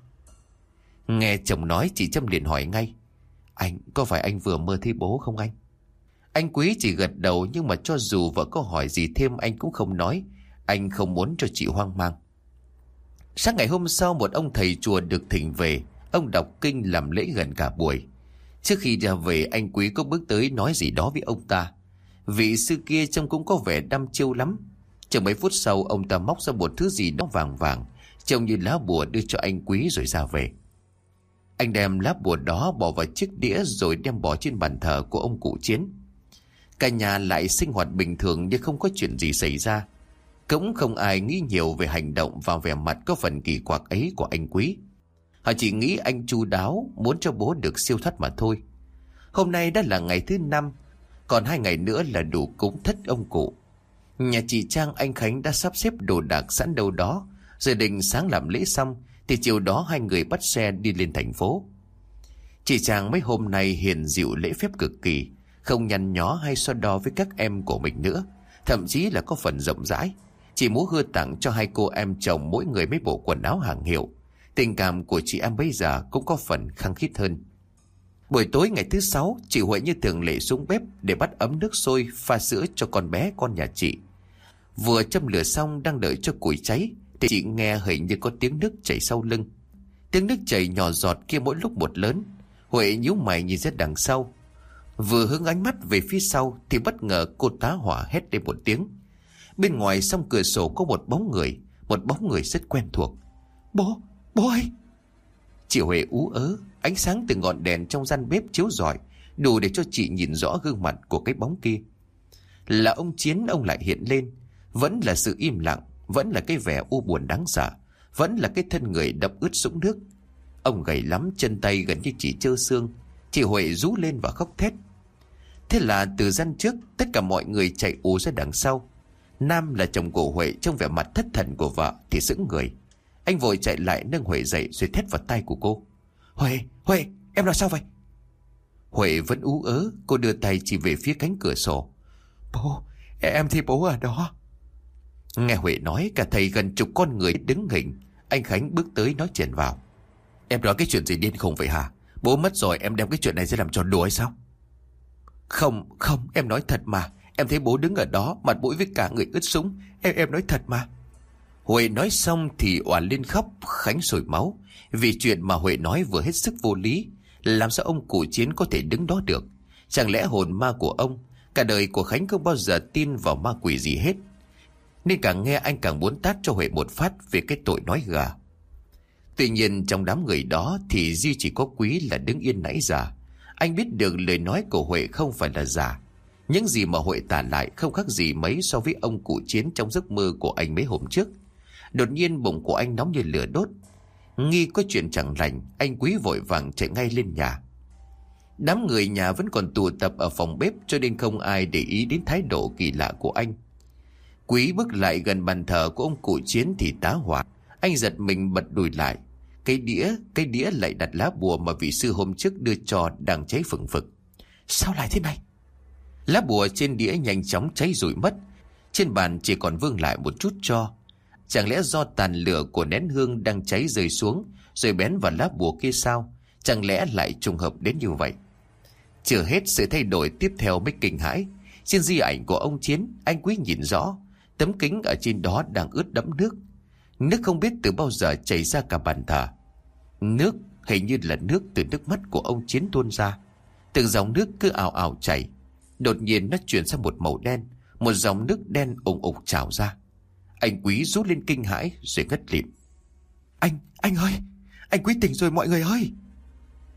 Nghe chồng nói, chị Trâm liền hỏi ngay. Anh, có phải anh vừa mơ thấy bố không anh? Anh Quý chỉ gật đầu, nhưng mà cho dù vợ có hỏi gì thêm anh cũng không nói. Anh không muốn cho chị hoang mang. Sáng ngày hôm sau, một ông thầy chùa được thỉnh về. Ông đọc kinh làm lễ gần cả buổi. Trước khi ra về, anh Quý có bước tới nói gì đó với ông ta. Vị sư kia trông cũng có vẻ đăm chiêu lắm. Chừng mấy phút sau, ông ta móc ra một thứ gì đó vàng vàng, trông như lá bùa, đưa cho anh Quý rồi ra về. Anh đem lá bùa đó bỏ vào chiếc đĩa rồi đem bỏ trên bàn thờ của ông cụ Chiến. Cả nhà lại sinh hoạt bình thường như không có chuyện gì xảy ra. Cũng không ai nghĩ nhiều về hành động và vẻ mặt có phần kỳ quặc ấy của anh Quý. Họ chỉ nghĩ anh chu đáo, muốn cho bố được siêu thoát mà thôi. Hôm nay đã là ngày thứ năm, còn hai ngày nữa là đủ cúng thất ông cụ. Nhà chị Trang, anh Khánh đã sắp xếp đồ đạc sẵn đâu đó. Rồi định sáng làm lễ xong thì chiều đó hai người bắt xe đi lên thành phố. Chị Trang mấy hôm nay hiền dịu lễ phép cực kỳ, không nhăn nhó hay so đo với các em của mình nữa. Thậm chí là có phần rộng rãi. Chị muốn hưa tặng cho hai cô em chồng mỗi người mấy bộ quần áo hàng hiệu. Tình cảm của chị em bây giờ cũng có phần khăng khít hơn. Buổi tối ngày thứ sáu, chị Huệ như thường lệ xuống bếp để bắt ấm nước sôi pha sữa cho con bé con nhà chị. Vừa châm lửa xong đang đợi cho củi cháy thì chị nghe hình như có tiếng nước chảy sau lưng. Tiếng nước chảy nhỏ giọt kia mỗi lúc một lớn. Huệ nhíu mày nhìn ra đằng sau. Vừa hướng ánh mắt về phía sau thì bất ngờ cô tá hỏa hét lên một tiếng. Bên ngoài song cửa sổ có một bóng người, một bóng người rất quen thuộc. Bố, bố ơi! Chị Huệ ú ớ, ánh sáng từ ngọn đèn trong gian bếp chiếu rọi đủ để cho chị nhìn rõ gương mặt của cái bóng kia. Là ông Chiến. Ông lại hiện lên. Vẫn là sự im lặng, vẫn là cái vẻ u buồn đáng sợ, vẫn là cái thân người đẫm ướt sũng nước. Ông gầy lắm, chân tay gần như chỉ trơ xương. Chị Huệ rú lên và khóc thét. Thế là từ gian trước, tất cả mọi người chạy ù ra đằng sau. Nam là chồng của Huệ, trong vẻ mặt thất thần của vợ thì sững người. Anh vội chạy lại nâng Huệ dậy rồi thét vào tai của cô. Huệ, Huệ, em làm sao vậy? Huệ vẫn ú ớ, cô đưa tay chỉ về phía cánh cửa sổ. Bố, em thấy bố ở đó. Nghe Huệ nói, cả thầy gần chục con người đứng hình. Anh Khánh bước tới nói chèn vào. Em nói cái chuyện gì điên khùng vậy hả? Bố mất rồi em đem cái chuyện này ra làm trò đùa hay sao? Không, không, em nói thật mà. Em thấy bố đứng ở đó, mặt mũi với cả người ướt sũng. Em em nói thật mà. Huệ nói xong thì oàn lên khóc. Khánh sôi máu. Vì chuyện mà Huệ nói vừa hết sức vô lý. Làm sao ông cụ Chiến có thể đứng đó được? Chẳng lẽ hồn ma của ông? Cả đời của Khánh không bao giờ tin vào ma quỷ gì hết. Nên càng nghe anh càng muốn tát cho Huệ một phát về cái tội nói gà. Tuy nhiên trong đám người đó thì duy chỉ có Quý là đứng yên nãy giờ. Anh biết được lời nói của Huệ không phải là giả. Những gì mà Huệ tả lại không khác gì mấy so với ông cụ Chiến trong giấc mơ của anh mấy hôm trước. Đột nhiên bụng của anh nóng như lửa đốt. Nghi có chuyện chẳng lành, anh Quý vội vàng chạy ngay lên nhà. Đám người nhà vẫn còn tụ tập ở phòng bếp cho nên không ai để ý đến thái độ kỳ lạ của anh. Quý bước lại gần bàn thờ của ông cụ Chiến thì tá hỏa. Anh giật mình bật lùi lại. Cái đĩa, cái đĩa lại đặt lá bùa mà vị sư hôm trước đưa cho đang cháy phừng phực. Sao lại thế này? Lá bùa trên đĩa nhanh chóng cháy rụi mất. Trên bàn chỉ còn vương lại một chút tro. Chẳng lẽ do tàn lửa của nén hương đang cháy rơi xuống rồi bén vào lá bùa kia sao? Chẳng lẽ lại trùng hợp đến như vậy? Chưa hết, sự thay đổi tiếp theo mới kinh hãi. Trên di ảnh của ông Chiến, anh Quý nhìn rõ tấm kính ở trên đó đang ướt đẫm nước. Nước không biết từ bao giờ chảy ra cả bàn thờ. Nước hình như là nước từ nước mắt của ông Chiến tuôn ra. Từng dòng nước cứ ào ào chảy. Đột nhiên nó chuyển sang một màu đen. Một dòng nước đen ủng ục trào ra. Anh Quý rút lên kinh hãi rồi ngất lịm. Anh, anh ơi, anh Quý tỉnh rồi mọi người ơi.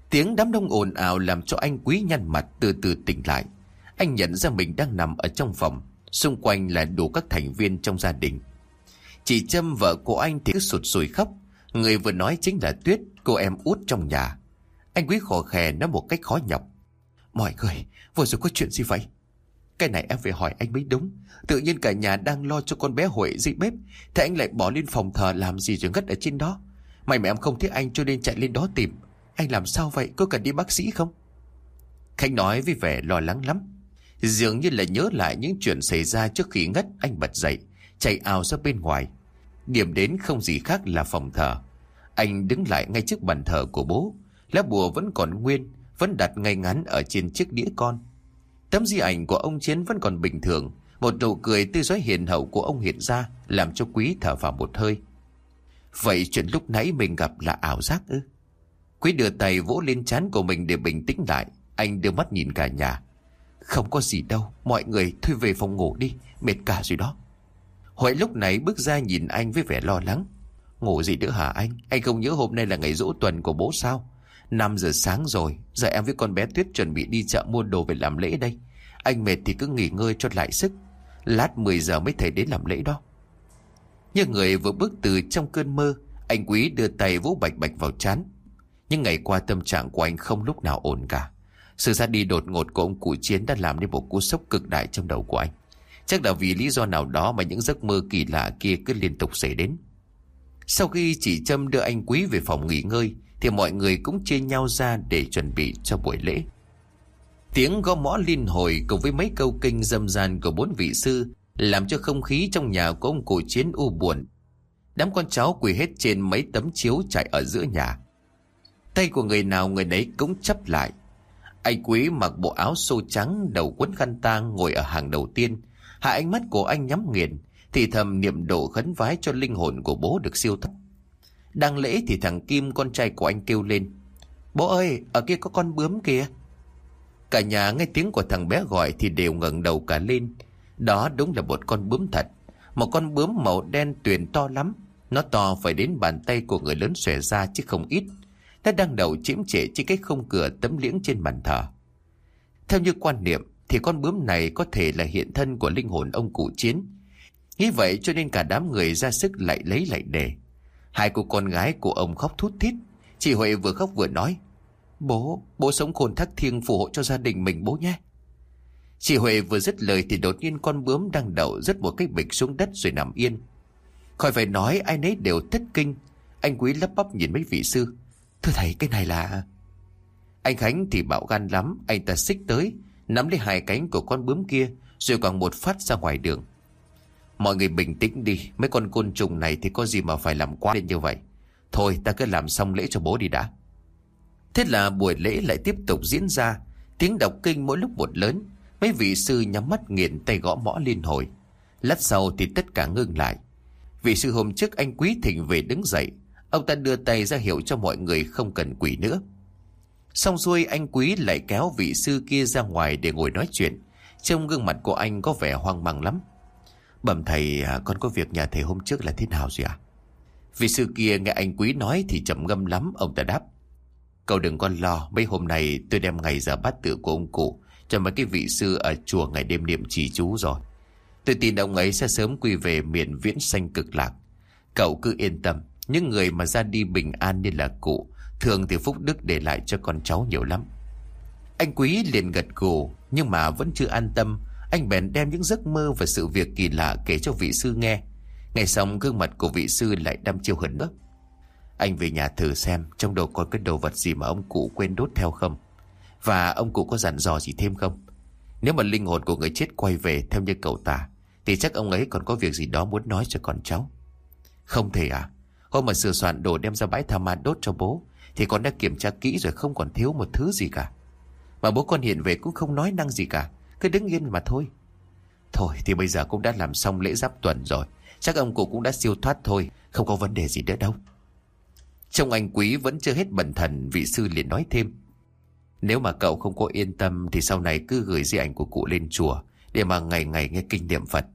Tiếng đám đông ồn ào làm cho anh Quý nhăn mặt từ từ tỉnh lại. Anh nhận ra mình đang nằm ở trong phòng, xung quanh là đủ các thành viên trong gia đình. Chị Trâm, vợ của anh thì cứ sụt sùi khóc. Người vừa nói chính là Tuyết, cô em út trong nhà. Anh Quý khò khè nói một cách khó nhọc: Mọi người, vừa rồi có chuyện gì vậy? Cái này em phải hỏi anh mới đúng. Tự nhiên cả nhà đang lo cho con bé Huệ dưới bếp, thế anh lại bỏ lên phòng thờ làm gì rồi ngất ở trên đó. May mà em không thấy anh cho nên chạy lên đó tìm. Anh làm sao vậy, có cần đi bác sĩ không? Khánh nói với vẻ lo lắng lắm. Dường như là nhớ lại những chuyện xảy ra trước khi ngất, anh bật dậy, chạy ào ra bên ngoài. Điểm đến không gì khác là phòng thờ. Anh đứng lại ngay trước bàn thờ của bố. Lá bùa vẫn còn nguyên, vẫn đặt ngay ngắn ở trên chiếc đĩa con. Tấm di ảnh của ông Chiến vẫn còn bình thường. Một nụ cười tươi rói hiền hậu của ông hiện ra, làm cho Quý thở vào một hơi. Vậy chuyện lúc nãy mình gặp là ảo giác ư? Quý đưa tay vỗ lên trán của mình để bình tĩnh lại. Anh đưa mắt nhìn cả nhà. Không có gì đâu, mọi người thôi về phòng ngủ đi, mệt cả rồi đó. Huệ lúc này bước ra nhìn anh với vẻ lo lắng. Ngủ gì nữa hả anh? Anh không nhớ hôm nay là ngày giỗ tuần của bố sao? Năm giờ sáng rồi, giờ em với con bé Tuyết chuẩn bị đi chợ mua đồ về làm lễ đây. Anh mệt thì cứ nghỉ ngơi cho lại sức. Lát mười giờ mới thầy đến làm lễ đó. Như người vừa bước từ trong cơn mơ, anh Quý đưa tay vỗ bạch bạch vào trán. Nhưng ngày qua tâm trạng của anh không lúc nào ổn cả. Sự ra đi đột ngột của ông cụ Chiến đã làm nên một cú sốc cực đại trong đầu của anh. Chắc là vì lý do nào đó mà những giấc mơ kỳ lạ kia cứ liên tục xảy đến. Sau khi chị Trâm đưa anh Quý về phòng nghỉ ngơi thì mọi người cũng chia nhau ra để chuẩn bị cho buổi lễ. Tiếng gõ mõ liên hồi cùng với mấy câu kinh dâm gian của bốn vị sư làm cho không khí trong nhà của ông cụ Chiến u buồn. Đám con cháu quỳ hết trên mấy tấm chiếu trải ở giữa nhà. Tay của người nào người nấy cũng chắp lại. Anh Quý mặc bộ áo xô trắng, đầu quấn khăn tang, ngồi ở hàng đầu tiên. Hạ ánh mắt của anh nhắm nghiền, thì thầm niệm độ khấn vái cho linh hồn của bố được siêu thoát. Đang lễ thì thằng Kim, con trai của anh, kêu lên: Bố ơi, ở kia có con bướm kìa. Cả nhà nghe tiếng của thằng bé gọi thì đều ngẩng đầu cả lên. Đó đúng là một con bướm thật. Một con bướm màu đen tuyền to lắm. Nó to phải đến bàn tay của người lớn xòe ra chứ không ít. Nó đang đậu chiếm trệ trên cái khung cửa tấm liễn trên bàn thờ. Theo như quan niệm thì con bướm này có thể là hiện thân của linh hồn ông cụ Chiến. Như vậy cho nên cả đám người ra sức lại lấy lại đề. Hai cô con gái của ông khóc thút thít. Chị Huệ vừa khóc vừa nói: Bố, bố sống khôn thác thiêng phù hộ cho gia đình mình bố nhé. Chị Huệ vừa dứt lời thì đột nhiên con bướm đang đậu rớt một cái bịch xuống đất rồi nằm yên. Khỏi phải nói, ai nấy đều thất kinh. Anh Quý lắp bắp nhìn mấy vị sư: Thưa thầy, cái này là... Anh Khánh thì bạo gan lắm. Anh ta xích tới, nắm lấy hai cánh của con bướm kia, rồi quẳng một phát ra ngoài đường. Mọi người bình tĩnh đi, mấy con côn trùng này thì có gì mà phải làm quá lên như vậy. Thôi ta cứ làm xong lễ cho bố đi đã. Thế là buổi lễ lại tiếp tục diễn ra. Tiếng đọc kinh mỗi lúc một lớn. Mấy vị sư nhắm mắt nghiền tay gõ mõ liên hồi. Lát sau thì tất cả ngưng lại. Vị sư hôm trước anh Quý thỉnh về đứng dậy. Ông ta đưa tay ra hiệu cho mọi người không cần quỳ nữa. Xong xuôi anh Quý lại kéo vị sư kia ra ngoài để ngồi nói chuyện. Trong gương mặt của anh có vẻ hoang mang lắm. Bẩm thầy, con có việc nhà thầy hôm trước là thế nào rồi ạ? Vị sư kia nghe anh Quý nói thì trầm ngâm lắm. Ông ta đáp: Cậu đừng con lo, mấy hôm nay tôi đem ngày giờ bát tự của ông cụ cho mấy cái vị sư ở chùa ngày đêm niệm trì chú rồi. Tôi tin ông ấy sẽ sớm quy về miền viễn sanh cực lạc. Cậu cứ yên tâm, những người mà ra đi bình an như là cụ thường thì phúc đức để lại cho con cháu nhiều lắm. Anh Quý liền gật gù, nhưng mà vẫn chưa an tâm. Anh bèn đem những giấc mơ và sự việc kỳ lạ kể cho vị sư nghe. Nghe xong gương mặt của vị sư lại đăm chiêu hơn nữa. Anh về nhà thử xem trong đầu có cái đồ vật gì mà ông cụ quên đốt theo không. Và ông cụ có dặn dò gì thêm không. Nếu mà linh hồn của người chết quay về theo như cậu tả thì chắc ông ấy còn có việc gì đó muốn nói cho con cháu. Không thể à? Hôm mà sửa soạn đồ đem ra bãi tha ma đốt cho bố thì con đã kiểm tra kỹ rồi, không còn thiếu một thứ gì cả. Mà bố con hiện về cũng không nói năng gì cả, cứ đứng yên mà thôi. Thôi thì bây giờ cũng đã làm xong lễ giáp tuần rồi, chắc ông cụ cũng đã siêu thoát thôi, không có vấn đề gì nữa đâu. Trông anh Quý vẫn chưa hết bần thần, vị sư liền nói thêm: Nếu mà cậu không có yên tâm thì sau này cứ gửi di ảnh của cụ lên chùa để mà ngày ngày nghe kinh niệm Phật.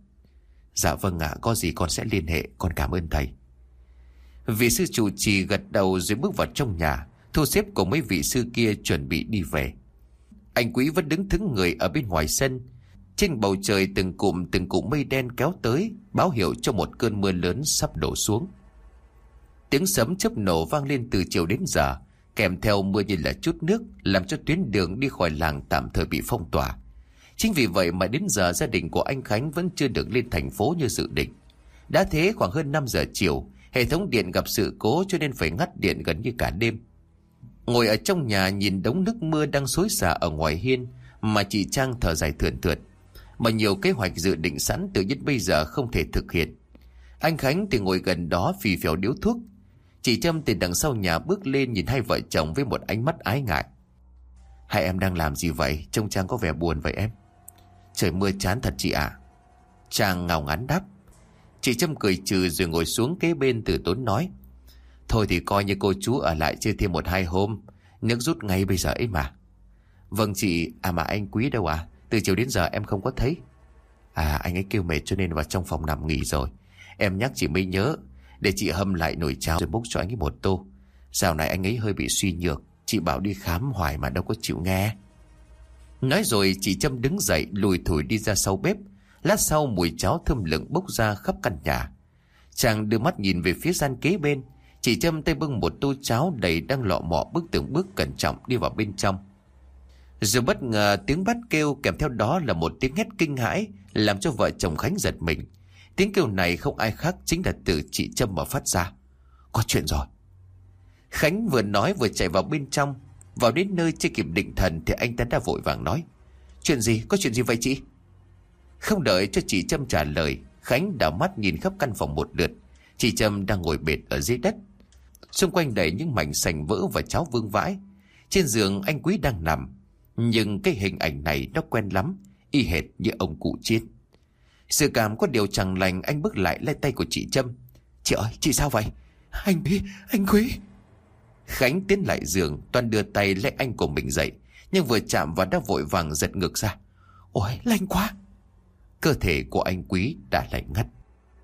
Dạ vâng ạ, à, có gì con sẽ liên hệ, con cảm ơn thầy. Vị sư trụ trì gật đầu rồi bước vào trong nhà. thu xếp cùng mấy vị sư kia chuẩn bị đi về. Anh Quý vẫn đứng thững người ở bên ngoài sân. Trên bầu trời từng cụm từng cụm mây đen kéo tới, báo hiệu cho một cơn mưa lớn sắp đổ xuống. Tiếng sấm chớp nổ vang lên từ chiều đến giờ, kèm theo mưa như là chút nước, làm cho tuyến đường đi khỏi làng tạm thời bị phong tỏa. Chính vì vậy mà đến giờ gia đình của anh Khánh vẫn chưa được lên thành phố như dự định. Đã thế khoảng hơn năm giờ chiều, hệ thống điện gặp sự cố cho nên phải ngắt điện gần như cả đêm. Ngồi ở trong nhà nhìn đống nước mưa đang xối xả ở ngoài hiên mà chị Trang thở dài thườn thượt. Mà nhiều kế hoạch dự định sẵn tự nhiên bây giờ không thể thực hiện. Anh Khánh thì ngồi gần đó phì phèo điếu thuốc. Chị Trâm từ đằng sau nhà bước lên nhìn hai vợ chồng với một ánh mắt ái ngại. Hai em đang làm gì vậy? Trông Trang có vẻ buồn vậy em. Trời mưa chán thật chị ạ. À? Trang ngao ngán đáp. Chị Trâm cười trừ rồi ngồi xuống kế bên từ tốn nói. Thôi thì coi như cô chú ở lại chơi thêm một hai hôm. Nước rút ngay bây giờ ấy mà. Vâng chị. À mà anh Quý đâu à? Từ chiều đến giờ em không có thấy. À anh ấy kêu mệt cho nên vào trong phòng nằm nghỉ rồi. Em nhắc chị mới nhớ. Để chị hâm lại nồi cháo rồi múc cho anh ấy một tô. Dạo này anh ấy hơi bị suy nhược. Chị bảo đi khám hoài mà đâu có chịu nghe. Nói rồi chị Trâm đứng dậy lùi thủi đi ra sau bếp. Lát sau mùi cháo thơm lừng bốc ra khắp căn nhà. Chàng đưa mắt nhìn về phía gian kế bên. Chị Trâm tay bưng một tô cháo đầy đang lọ mọ bước từng bước cẩn trọng đi vào bên trong. Rồi bất ngờ tiếng bắt kêu kèm theo đó là một tiếng hét kinh hãi làm cho vợ chồng Khánh giật mình. Tiếng kêu này không ai khác chính là từ chị Trâm mà phát ra. Có chuyện rồi. Khánh vừa nói vừa chạy vào bên trong. Vào đến nơi chưa kịp định thần thì anh ta đã vội vàng nói. Chuyện gì? Có chuyện gì vậy chị? Không đợi cho chị Trâm trả lời, Khánh đảo mắt nhìn khắp căn phòng một lượt. Chị Trâm đang ngồi bệt ở dưới đất. Xung quanh đầy những mảnh sành vỡ và cháo vương vãi. Trên giường anh Quý đang nằm. Nhưng cái hình ảnh này nó quen lắm, y hệt như ông cụ Chiến. Sự cảm có điều chẳng lành, anh bước lại lấy tay của chị Trâm. Chị ơi, chị sao vậy? Anh Quý, anh Quý. Khánh tiến lại giường, Toàn đưa tay lấy anh của mình dậy, nhưng vừa chạm vào đã vội vàng giật ngược ra. Ôi, lạnh quá. Cơ thể của anh Quý đã lạnh ngắt.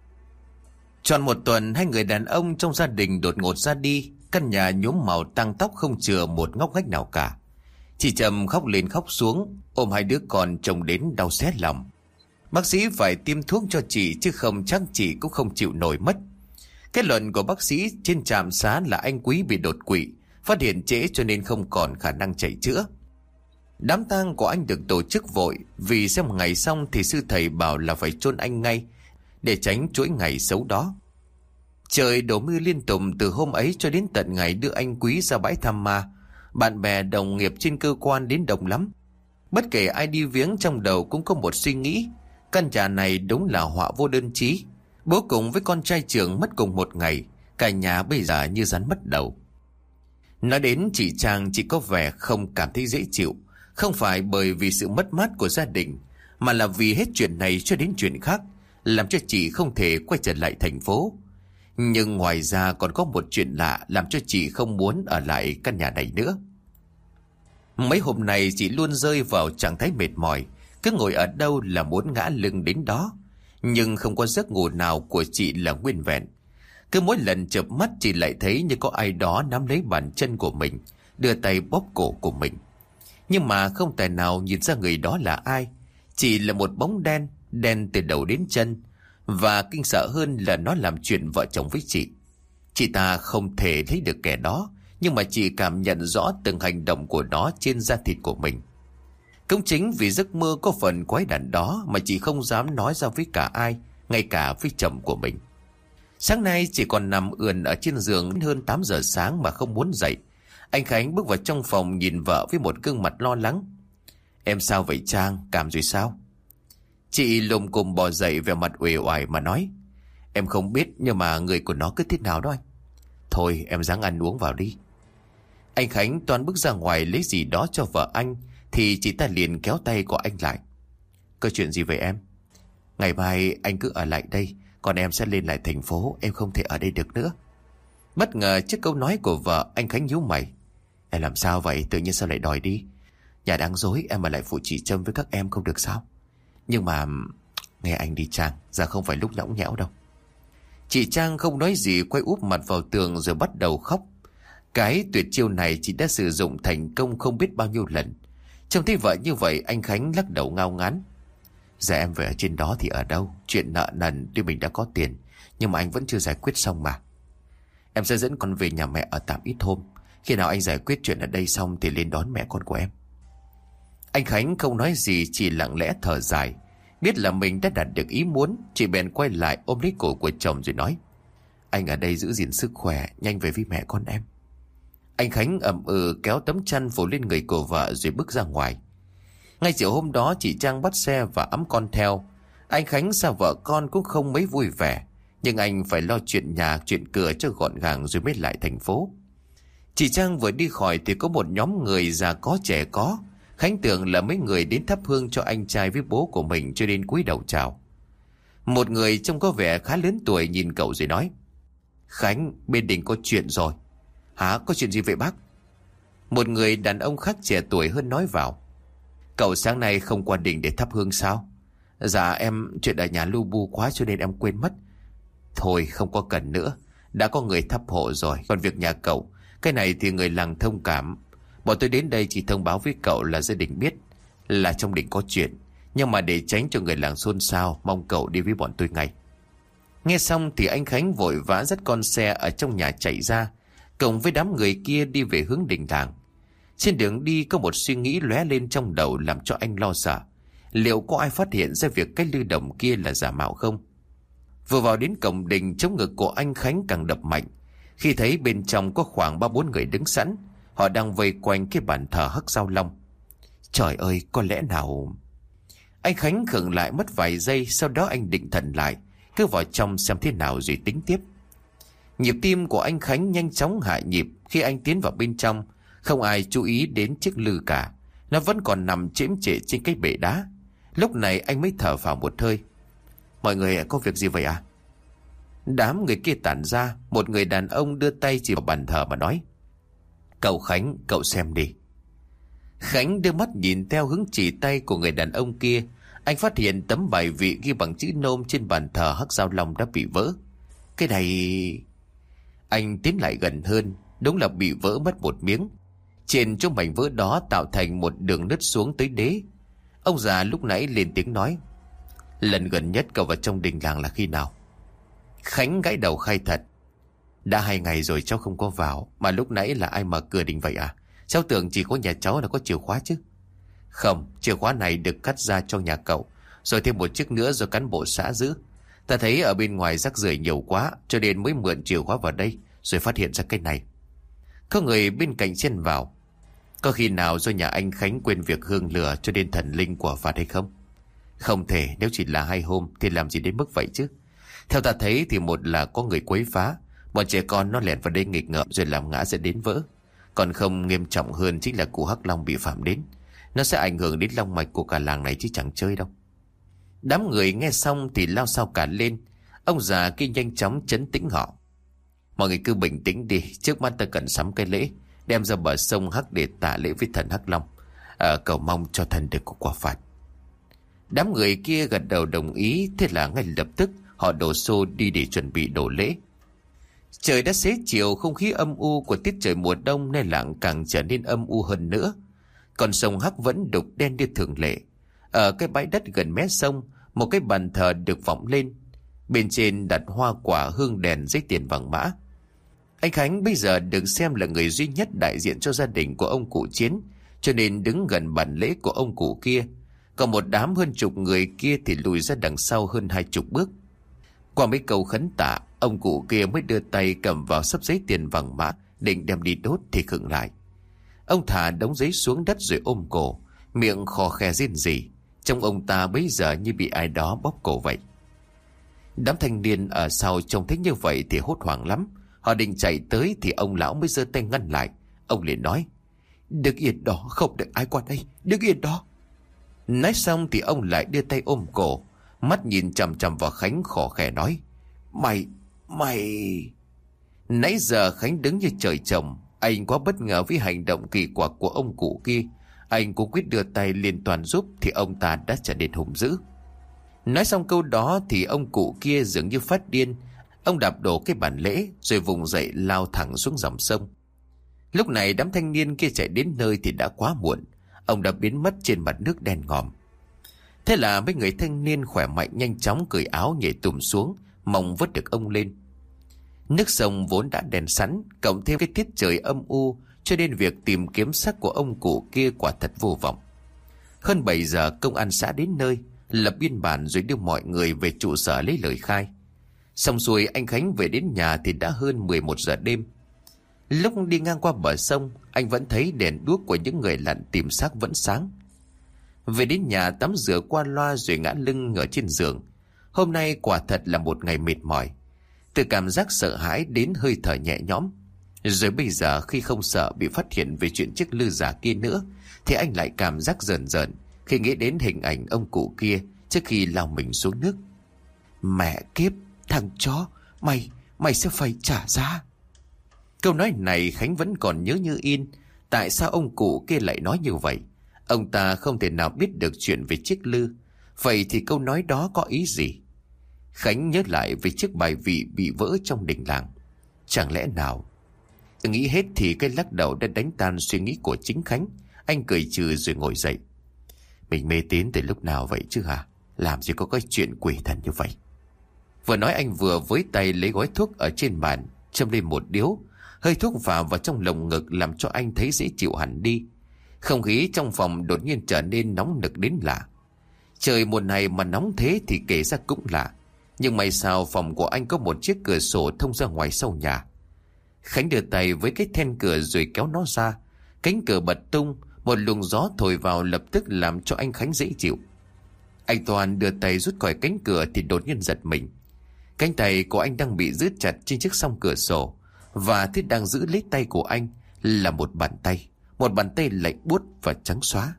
Tròn một tuần, hai người đàn ông trong gia đình đột ngột ra đi. Căn nhà nhuốm màu tang tóc không chừa một ngóc ngách nào cả. Chị Trâm khóc lên khóc xuống, ôm hai đứa con trông đến đau xé lòng. Bác sĩ phải tiêm thuốc cho chị, chứ không chắc chị cũng không chịu nổi mất. Kết luận của bác sĩ trên trạm xá là anh Quý bị đột quỵ, phát hiện trễ cho nên không còn khả năng chạy chữa. Đám tang của anh được tổ chức vội, vì xem ngày xong thì sư thầy bảo là phải chôn anh ngay để tránh chuỗi ngày xấu đó. Trời đổ mưa liên tục từ hôm ấy cho đến tận ngày đưa anh Quý ra bãi thăm ma. Bạn bè đồng nghiệp trên cơ quan đến đông lắm. Bất kể ai đi viếng trong đầu cũng có một suy nghĩ. Căn nhà này đúng là họa vô đơn chí. Bố cùng với con trai trưởng mất cùng một ngày. Cả nhà bây giờ như rắn mất đầu. Nói đến chị Trang, chị có vẻ không cảm thấy dễ chịu. Không phải bởi vì sự mất mát của gia đình, mà là vì hết chuyện này cho đến chuyện khác, làm cho chị không thể quay trở lại thành phố. Nhưng ngoài ra còn có một chuyện lạ làm cho chị không muốn ở lại căn nhà này nữa. Mấy hôm nay chị luôn rơi vào trạng thái mệt mỏi, cứ ngồi ở đâu là muốn ngã lưng đến đó. Nhưng không có giấc ngủ nào của chị là nguyên vẹn. Cứ mỗi lần chợp mắt chị lại thấy như có ai đó nắm lấy bàn chân của mình, đưa tay bóp cổ của mình. Nhưng mà không tài nào nhìn ra người đó là ai. Chỉ là một bóng đen, đen từ đầu đến chân. Và kinh sợ hơn là nó làm chuyện vợ chồng với chị. Chị ta không thể thấy được kẻ đó, nhưng mà chị cảm nhận rõ từng hành động của nó trên da thịt của mình. Cũng chính vì giấc mơ có phần quái đản đó mà chị không dám nói ra với cả ai, ngay cả với chồng của mình. Sáng nay chị còn nằm ườn ở trên giường đến hơn tám giờ sáng mà không muốn dậy. Anh Khánh bước vào trong phòng nhìn vợ với một gương mặt lo lắng. Em sao vậy Trang, cảm rồi sao? Chị lùm cùm bò dậy vẻ mặt uể oải mà nói. Em không biết, nhưng mà người của nó cứ thế nào đó anh. Thôi em ráng ăn uống vào đi. Anh Khánh toan bước ra ngoài lấy gì đó cho vợ anh, thì chị ta liền kéo tay của anh lại. Có chuyện gì vậy em? Ngày mai anh cứ ở lại đây, còn em sẽ lên lại thành phố, em không thể ở đây được nữa. Bất ngờ trước câu nói của vợ, anh Khánh nhíu mày. Em làm sao vậy, tự nhiên sao lại đòi đi? Nhà đang dối, em ở lại phụ chị Trâm với các em không được sao? Nhưng mà nghe anh đi Trang, giờ không phải lúc nhõng nhẽo đâu. Chị Trang không nói gì, quay úp mặt vào tường rồi bắt đầu khóc. Cái tuyệt chiêu này chị đã sử dụng thành công không biết bao nhiêu lần. Trông thấy vợ như vậy, anh Khánh lắc đầu ngao ngán. Giờ em về ở trên đó thì ở đâu? Chuyện nợ nần tuy mình đã có tiền, nhưng mà anh vẫn chưa giải quyết xong mà. Em sẽ dẫn con về nhà mẹ ở tạm ít hôm. Khi nào anh giải quyết chuyện ở đây xong thì lên đón mẹ con của em. Anh Khánh không nói gì, chỉ lặng lẽ thở dài. Biết là mình đã đạt được ý muốn, chị bèn quay lại ôm lấy cổ của chồng rồi nói: Anh ở đây giữ gìn sức khỏe, nhanh về với mẹ con em. Anh Khánh ậm ừ kéo tấm chăn phủ lên người của vợ rồi bước ra ngoài. Ngay chiều hôm đó, chị Trang bắt xe và ẵm con theo. Anh Khánh xa vợ con cũng không mấy vui vẻ, nhưng anh phải lo chuyện nhà chuyện cửa cho gọn gàng rồi mới lại thành phố. Chị Trang vừa đi khỏi thì có một nhóm người già có trẻ có. Khánh tưởng là mấy người đến thắp hương cho anh trai với bố của mình, cho nên cúi đầu chào. Một người trông có vẻ khá lớn tuổi nhìn cậu rồi nói: Khánh, bên đình có chuyện rồi. Hả, có chuyện gì vậy bác? Một người đàn ông khác trẻ tuổi hơn nói vào: Cậu sáng nay không qua đình để thắp hương sao? Dạ em chuyện ở nhà lu bu quá cho nên em quên mất. Thôi không có cần nữa, đã có người thắp hộ rồi. Còn việc nhà cậu, cái này thì người làng thông cảm. Bọn tôi đến đây chỉ thông báo với cậu là gia đình biết là trong đình có chuyện, nhưng mà để tránh cho người làng xôn xao, mong cậu đi với bọn tôi ngay. Nghe xong thì anh Khánh vội vã dắt con xe ở trong nhà chạy ra, cùng với đám người kia đi về hướng đình làng. Trên đường đi có một suy nghĩ lóe lên trong đầu làm cho anh lo sợ. Liệu có ai phát hiện ra việc cái lư đồng kia là giả mạo không? Vừa vào đến cổng đình, chống ngực của anh Khánh càng đập mạnh khi thấy bên trong có khoảng ba bốn người đứng sẵn. Họ đang vây quanh cái bàn thờ Hắc Giao Long. Trời ơi, có lẽ nào... Anh Khánh khựng lại mất vài giây, sau đó anh định thần lại, cứ vào trong xem thế nào rồi tính tiếp. Nhịp tim của anh Khánh nhanh chóng hạ nhịp khi anh tiến vào bên trong. Không ai chú ý đến chiếc lư cả, nó vẫn còn nằm chễm chệ trên cái bệ đá. Lúc này anh mới thở phào một hơi. Mọi người có việc gì vậy à? Đám người kia tản ra. Một người đàn ông đưa tay chỉ vào bàn thờ mà nói: Cậu Khánh, cậu xem đi. Khánh đưa mắt nhìn theo hướng chỉ tay của người đàn ông kia. Anh phát hiện tấm bài vị ghi bằng chữ nôm trên bàn thờ Hắc Giao Long đã bị vỡ. Cái này... Anh tiến lại gần hơn. Đúng là bị vỡ mất một miếng. Trên chỗ mảnh vỡ đó tạo thành một đường nứt xuống tới đế. Ông già lúc nãy lên tiếng nói: Lần gần nhất cậu vào trong đình làng là khi nào? Khánh gãi đầu khai thật: Đã hai ngày rồi cháu không có vào. Mà lúc nãy là ai mở cửa đình vậy à? Cháu tưởng chỉ có nhà cháu là có chìa khóa chứ. Không, chìa khóa này được cắt ra cho nhà cậu, rồi thêm một chiếc nữa do cán bộ xã giữ. Ta thấy ở bên ngoài rác rưởi nhiều quá, cho nên mới mượn chìa khóa vào đây, rồi phát hiện ra cái này. Có người bên cạnh chen vào: Có khi nào do nhà anh Khánh quên việc hương lửa cho nên thần linh của phạt hay không? Không thể, nếu chỉ là hai hôm thì làm gì đến mức vậy chứ. Theo ta thấy thì một là có người quấy phá, bọn trẻ con nó lẻn vào đây nghịch ngợm rồi làm ngã dẫn đến vỡ. Còn không, nghiêm trọng hơn chính là cụ Hắc Long bị phạm đến. Nó sẽ ảnh hưởng đến long mạch của cả làng này chứ chẳng chơi đâu. Đám người nghe xong thì lao sao cả lên. Ông già kia nhanh chóng trấn tĩnh họ: Mọi người cứ bình tĩnh đi. Trước mắt ta cần sắm cái lễ, đem ra bờ sông Hắc để tạ lễ với thần Hắc Long, à, cầu mong cho thần được có quả phạt. Đám người kia gật đầu đồng ý. Thế là ngay lập tức họ đổ xô đi để chuẩn bị đổ lễ. Trời đã xế chiều, không khí âm u của tiết trời mùa đông nên làng càng trở nên âm u hơn nữa. Còn sông Hắc vẫn đục đen như thường lệ. Ở cái bãi đất gần mé sông, một cái bàn thờ được vọng lên. Bên trên đặt hoa quả, hương đèn, giấy tiền vàng mã. Anh Khánh bây giờ được xem là người duy nhất đại diện cho gia đình của ông cụ Chiến, cho nên đứng gần bàn lễ của ông cụ kia. Còn một đám hơn chục người kia thì lùi ra đằng sau hơn hai chục bước. Qua mấy câu khấn tạ, ông cụ kia mới đưa tay cầm vào xấp giấy tiền vàng mã định đem đi đốt thì khựng lại. Ông thả đống giấy xuống đất rồi ôm cổ, miệng khò khè rên rỉ. Trông ông ta bấy giờ như bị ai đó bóp cổ vậy. Đám thanh niên ở sau trông thấy như vậy thì hốt hoảng lắm. Họ định chạy tới thì ông lão mới giơ tay ngăn lại. Ông liền nói: Đứng yên đó, không được ai qua đây, đứng yên đó. Nói xong thì ông lại đưa tay ôm cổ, mắt nhìn chằm chằm vào Khánh khò khè nói: Mày, mày... Nãy giờ Khánh đứng như trời trồng. Anh quá bất ngờ với hành động kỳ quặc của ông cụ kia. Anh cũng quyết đưa tay liên toàn giúp thì ông ta đã trở nên hung dữ. Nói xong câu đó thì ông cụ kia dường như phát điên. Ông đạp đổ cái bàn lễ rồi vùng dậy lao thẳng xuống dòng sông. Lúc này đám thanh niên kia chạy đến nơi thì đã quá muộn. Ông đã biến mất trên mặt nước đen ngòm. Thế là mấy người thanh niên khỏe mạnh nhanh chóng cởi áo nhảy tùm xuống, mong vớt được ông lên. Nước sông vốn đã đèn sẵn, cộng thêm cái tiết trời âm u, cho nên việc tìm kiếm xác của ông cụ kia quả thật vô vọng. Hơn bảy giờ công an xã đến nơi, lập biên bản rồi đưa mọi người về trụ sở lấy lời khai. Xong xuôi anh Khánh về đến nhà thì đã hơn mười một giờ đêm. Lúc đi ngang qua bờ sông, anh vẫn thấy đèn đuốc của những người lặn tìm xác vẫn sáng. Về đến nhà tắm rửa qua loa rồi ngã lưng ở trên giường. Hôm nay quả thật là một ngày mệt mỏi. Từ cảm giác sợ hãi đến hơi thở nhẹ nhõm. Rồi bây giờ khi không sợ bị phát hiện về chuyện chiếc lư giả kia nữa, thì anh lại cảm giác rờn rợn khi nghĩ đến hình ảnh ông cụ kia trước khi lao mình xuống nước. Mẹ kiếp, thằng chó, mày, mày sẽ phải trả giá. Câu nói này Khánh vẫn còn nhớ như in. Tại sao ông cụ kia lại nói như vậy? Ông ta không thể nào biết được chuyện về chiếc lư. Vậy thì câu nói đó có ý gì? Khánh nhớ lại về chiếc bài vị bị vỡ trong đình làng. Chẳng lẽ nào? Nghĩ hết thì cái lắc đầu đã đánh tan suy nghĩ của chính Khánh. Anh cười trừ rồi ngồi dậy. Mình mê tín từ lúc nào vậy chứ hả? Làm gì có cái chuyện quỷ thần như vậy? Vừa nói anh vừa với tay lấy gói thuốc ở trên bàn, châm lên một điếu. Hơi thuốc vào vào trong lồng ngực làm cho anh thấy dễ chịu hẳn đi. Không khí trong phòng đột nhiên trở nên nóng nực đến lạ. Trời mùa này mà nóng thế thì kể ra cũng lạ. Nhưng may sao phòng của anh có một chiếc cửa sổ thông ra ngoài sau nhà. Khánh đưa tay với cái then cửa rồi kéo nó ra. Cánh cửa bật tung, một luồng gió thổi vào lập tức làm cho anh Khánh dễ chịu. Anh Toàn đưa tay rút khỏi cánh cửa thì đột nhiên giật mình. Cánh tay của anh đang bị giữ chặt trên chiếc song cửa sổ, và thứ đang giữ lấy tay của anh là một bàn tay. Một bàn tay lạnh buốt và trắng xóa.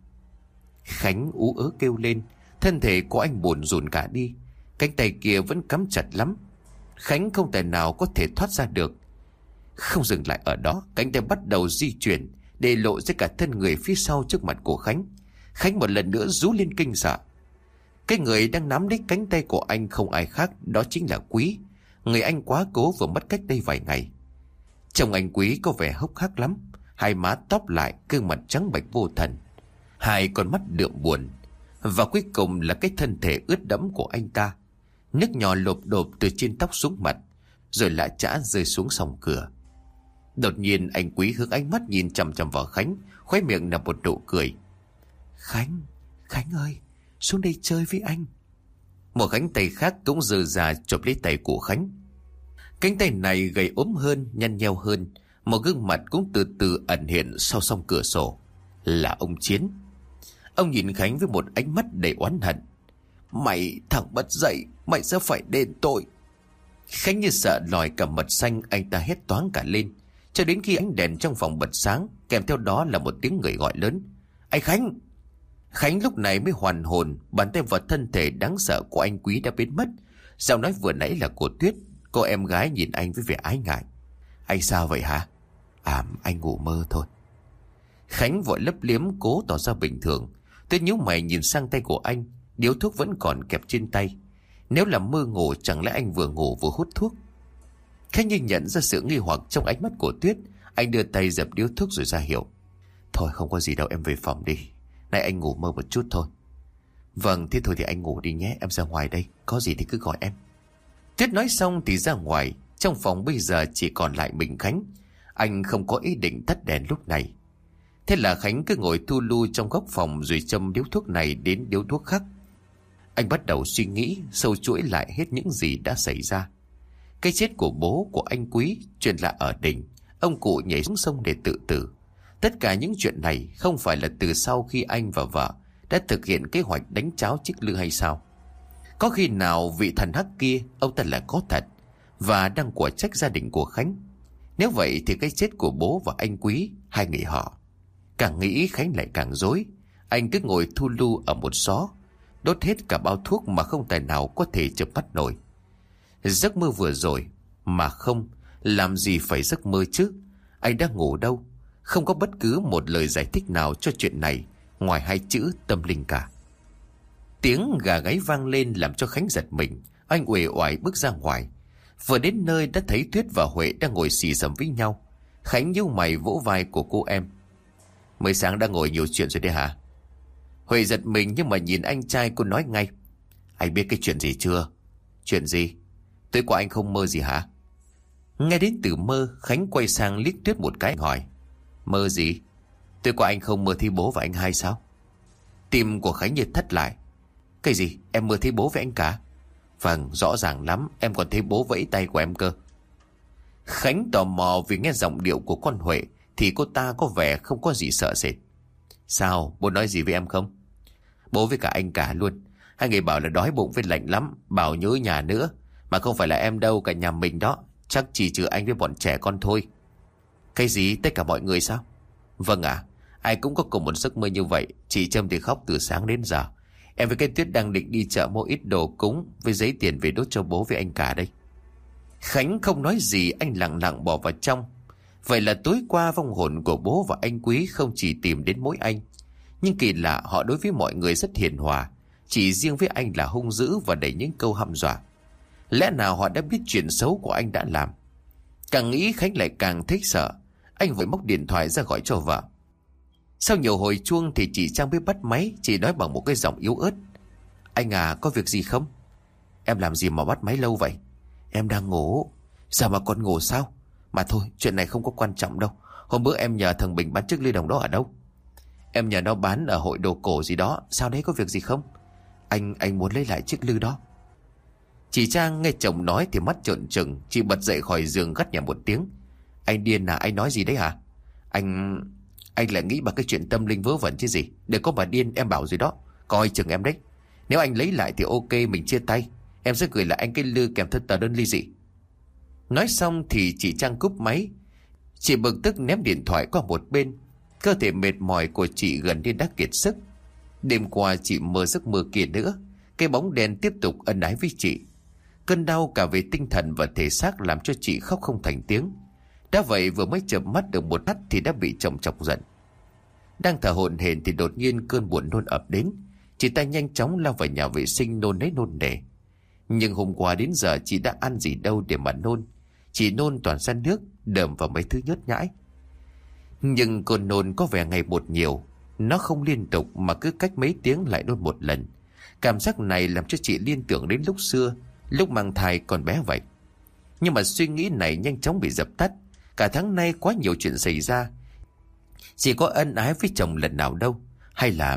Khánh ú ớ kêu lên. Thân thể của anh buồn rùn cả đi. Cánh tay kia vẫn cắm chặt lắm. Khánh không thể nào có thể thoát ra được. Không dừng lại ở đó, cánh tay bắt đầu di chuyển, để lộ ra cả thân người phía sau trước mặt của Khánh. Khánh một lần nữa rú lên kinh sợ. Cái người đang nắm lấy cánh tay của anh không ai khác, đó chính là Quý. Người anh quá cố vừa mất cách đây vài ngày. Chồng anh Quý có vẻ hốc hác lắm. Hai má tóp lại, gương mặt trắng bệch vô thần, hai con mắt đượm buồn. Và cuối cùng là cái thân thể ướt đẫm của anh ta. Nước nhỏ lộp độp từ trên tóc xuống mặt, rồi lã chã rơi xuống sòng cửa. Đột nhiên anh Quý hướng ánh mắt nhìn chằm chằm vào Khánh, khóe miệng là một nụ cười. Khánh, Khánh ơi, xuống đây chơi với anh. Một cánh tay khác cũng giơ ra chộp lấy tay của Khánh. Cánh tay này gầy ốm hơn, nhăn nheo hơn. Một gương mặt cũng từ từ ẩn hiện sau song cửa sổ. Là ông Chiến. Ông nhìn Khánh với một ánh mắt đầy oán hận. Mày thằng bất dậy, mày sẽ phải đền tội. Khánh như sợ lòi cả mật xanh, anh ta hét toáng cả lên. Cho đến khi ánh đèn trong phòng bật sáng, kèm theo đó là một tiếng người gọi lớn. Anh Khánh! Khánh lúc này mới hoàn hồn. Bàn tay và thân thể đáng sợ của anh Quý đã biến mất. Giọng nói vừa nãy là của Tuyết. Cô em gái nhìn anh với vẻ ái ngại. Anh sao vậy hả? À, anh ngủ mơ thôi. Khánh vội lấp liếm cố tỏ ra bình thường. Tuyết nhíu mày nhìn sang tay của anh. Điếu thuốc vẫn còn kẹp trên tay. Nếu là mơ ngủ, chẳng lẽ anh vừa ngủ vừa hút thuốc? Khánh như nhận ra sự nghi hoặc trong ánh mắt của Tuyết. Anh đưa tay dập điếu thuốc rồi ra hiệu. Thôi không có gì đâu, em về phòng đi. Nay anh ngủ mơ một chút thôi. Vâng, thế thôi thì anh ngủ đi nhé. Em ra ngoài đây, có gì thì cứ gọi em. Tuyết nói xong thì ra ngoài. Trong phòng bây giờ chỉ còn lại mình Khánh. Anh không có ý định tắt đèn lúc này. Thế là Khánh cứ ngồi thu lu trong góc phòng, rồi châm điếu thuốc này đến điếu thuốc khác. Anh bắt đầu suy nghĩ, sâu chuỗi lại hết những gì đã xảy ra. Cái chết của bố của anh Quý, chuyện lạ ở đình, ông cụ nhảy xuống sông để tự tử. Tất cả những chuyện này không phải là từ sau khi anh và vợ đã thực hiện kế hoạch đánh cháo chiếc lư hay sao? Có khi nào vị thần hắc kia ông ta là có thật và đang quả trách gia đình của Khánh? Nếu vậy thì cái chết của bố và anh Quý, hai người họ. Càng nghĩ Khánh lại càng rối. Anh cứ ngồi thu lu ở một xó, đốt hết cả bao thuốc mà không tài nào có thể chợp mắt nổi. Giấc mơ vừa rồi mà không, làm gì phải giấc mơ chứ? Anh đang ngủ đâu? Không có bất cứ một lời giải thích nào cho chuyện này ngoài hai chữ tâm linh cả. Tiếng gà gáy vang lên làm cho Khánh giật mình. Anh uể oải bước ra ngoài. Vừa đến nơi đã thấy Tuyết và Huệ đang ngồi xì xầm với nhau. Khánh nhíu mày vỗ vai của cô em. Mới sáng đã ngồi nhiều chuyện rồi đấy hả? Huệ giật mình nhưng mà nhìn anh trai cô nói ngay. Anh biết cái chuyện gì chưa? Chuyện gì? Tối qua anh không mơ gì hả? Nghe đến từ mơ, Khánh quay sang liếc Tuyết một cái hỏi. Mơ gì? Tối qua anh không mơ thấy bố và anh hai sao? Tim của Khánh như thắt lại. Cái gì? Em mơ thấy bố với anh cả? Vâng, rõ ràng lắm. Em còn thấy bố vẫy tay của em cơ. Khánh tò mò vì nghe giọng điệu của con Huệ thì cô ta có vẻ không có gì sợ sệt. Sao? Bố nói gì với em không? Bố với cả anh cả luôn. Hai người bảo là đói bụng với lạnh lắm, bảo nhớ nhà nữa. Mà không phải là em đâu, cả nhà mình đó. Chắc chỉ trừ anh với bọn trẻ con thôi. Cái gì? Tất cả mọi người sao? Vâng ạ. À, ai cũng có cùng một giấc mơ như vậy. Chị Trâm thì khóc từ sáng đến giờ. Em với cái Tuyết đang định đi chợ mua ít đồ cúng với giấy tiền về đốt cho bố với anh cả đây. Khánh không nói gì, anh lặng lặng bỏ vào trong. Vậy là tối qua vong hồn của bố và anh Quý không chỉ tìm đến mỗi anh. Nhưng kỳ lạ họ đối với mọi người rất hiền hòa. Chỉ riêng với anh là hung dữ và đầy những câu hăm dọa. Lẽ nào họ đã biết chuyện xấu của anh đã làm? Càng nghĩ Khánh lại càng thích sợ. Anh vội móc điện thoại ra gọi cho vợ. Sau nhiều hồi chuông thì chị Trang mới bắt máy. Chị nói bằng một cái giọng yếu ớt. Anh à, có việc gì không? Em làm gì mà bắt máy lâu vậy? Em đang ngủ. Sao mà con ngủ sao? Mà thôi, chuyện này không có quan trọng đâu. Hôm bữa em nhờ thằng Bình bán chiếc ly đồng đó ở đâu? Em nhờ nó bán ở hội đồ cổ gì đó. Sao đấy, có việc gì không? Anh, anh muốn lấy lại chiếc lư đó. Chị Trang nghe chồng nói thì mắt trợn trừng. Chị bật dậy khỏi giường gắt nhẹ một tiếng. Anh điên à? Anh nói gì đấy hả? Anh... Anh lại nghĩ bằng cái chuyện tâm linh vớ vẩn chứ gì. Để có bà điên, em bảo rồi đó. Coi chừng em đấy. Nếu anh lấy lại thì ok, mình chia tay. Em sẽ gửi lại anh cái lư kèm theo tờ đơn ly dị. Nói xong thì chị Trang cúp máy. Chị bực tức ném điện thoại qua một bên. Cơ thể mệt mỏi của chị gần như đã kiệt sức. Đêm qua chị mơ giấc mơ kia nữa. Cái bóng đen tiếp tục ân ái với chị. Cơn đau cả về tinh thần và thể xác làm cho chị khóc không thành tiếng. Đã vậy vừa mới chợp mắt được một lát thì đã bị chồng chọc giận. Đang thở hổn hển thì đột nhiên cơn buồn nôn ập đến. Chị ta nhanh chóng lao vào nhà vệ sinh nôn lấy nôn nề. Nhưng hôm qua đến giờ chị đã ăn gì đâu để mà nôn. Chỉ nôn toàn ra nước, đờm vào mấy thứ nhớt nhãi. Nhưng cơn nôn có vẻ ngày một nhiều. Nó không liên tục mà cứ cách mấy tiếng lại nôn một lần. Cảm giác này làm cho chị liên tưởng đến lúc xưa, lúc mang thai còn bé vậy. Nhưng mà suy nghĩ này nhanh chóng bị dập tắt. Cả tháng nay quá nhiều chuyện xảy ra. Chị có ân ái với chồng lần nào đâu. Hay là...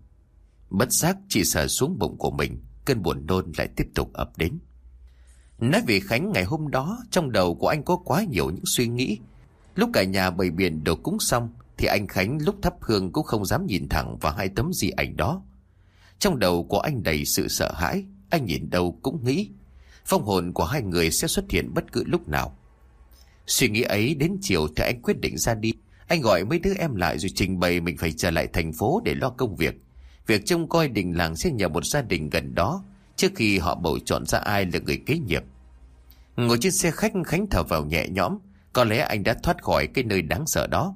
Bất giác chị sờ xuống bụng của mình. Cơn buồn nôn lại tiếp tục ập đến. Nói về Khánh ngày hôm đó, trong đầu của anh có quá nhiều những suy nghĩ. Lúc cả nhà bày biện đồ cúng xong thì anh Khánh lúc thắp hương cũng không dám nhìn thẳng vào hai tấm di ảnh đó. Trong đầu của anh đầy sự sợ hãi. Anh nhìn đâu cũng nghĩ vong hồn của hai người sẽ xuất hiện bất cứ lúc nào. Suy nghĩ ấy đến chiều thì anh quyết định ra đi. Anh gọi mấy đứa em lại rồi trình bày mình phải trở lại thành phố để lo công việc. Việc trông coi đình làng sẽ nhờ một gia đình gần đó trước khi họ bầu chọn ra ai là người kế nghiệp. Ngồi trên xe khách, Khánh thở vào nhẹ nhõm. Có lẽ anh đã thoát khỏi cái nơi đáng sợ đó.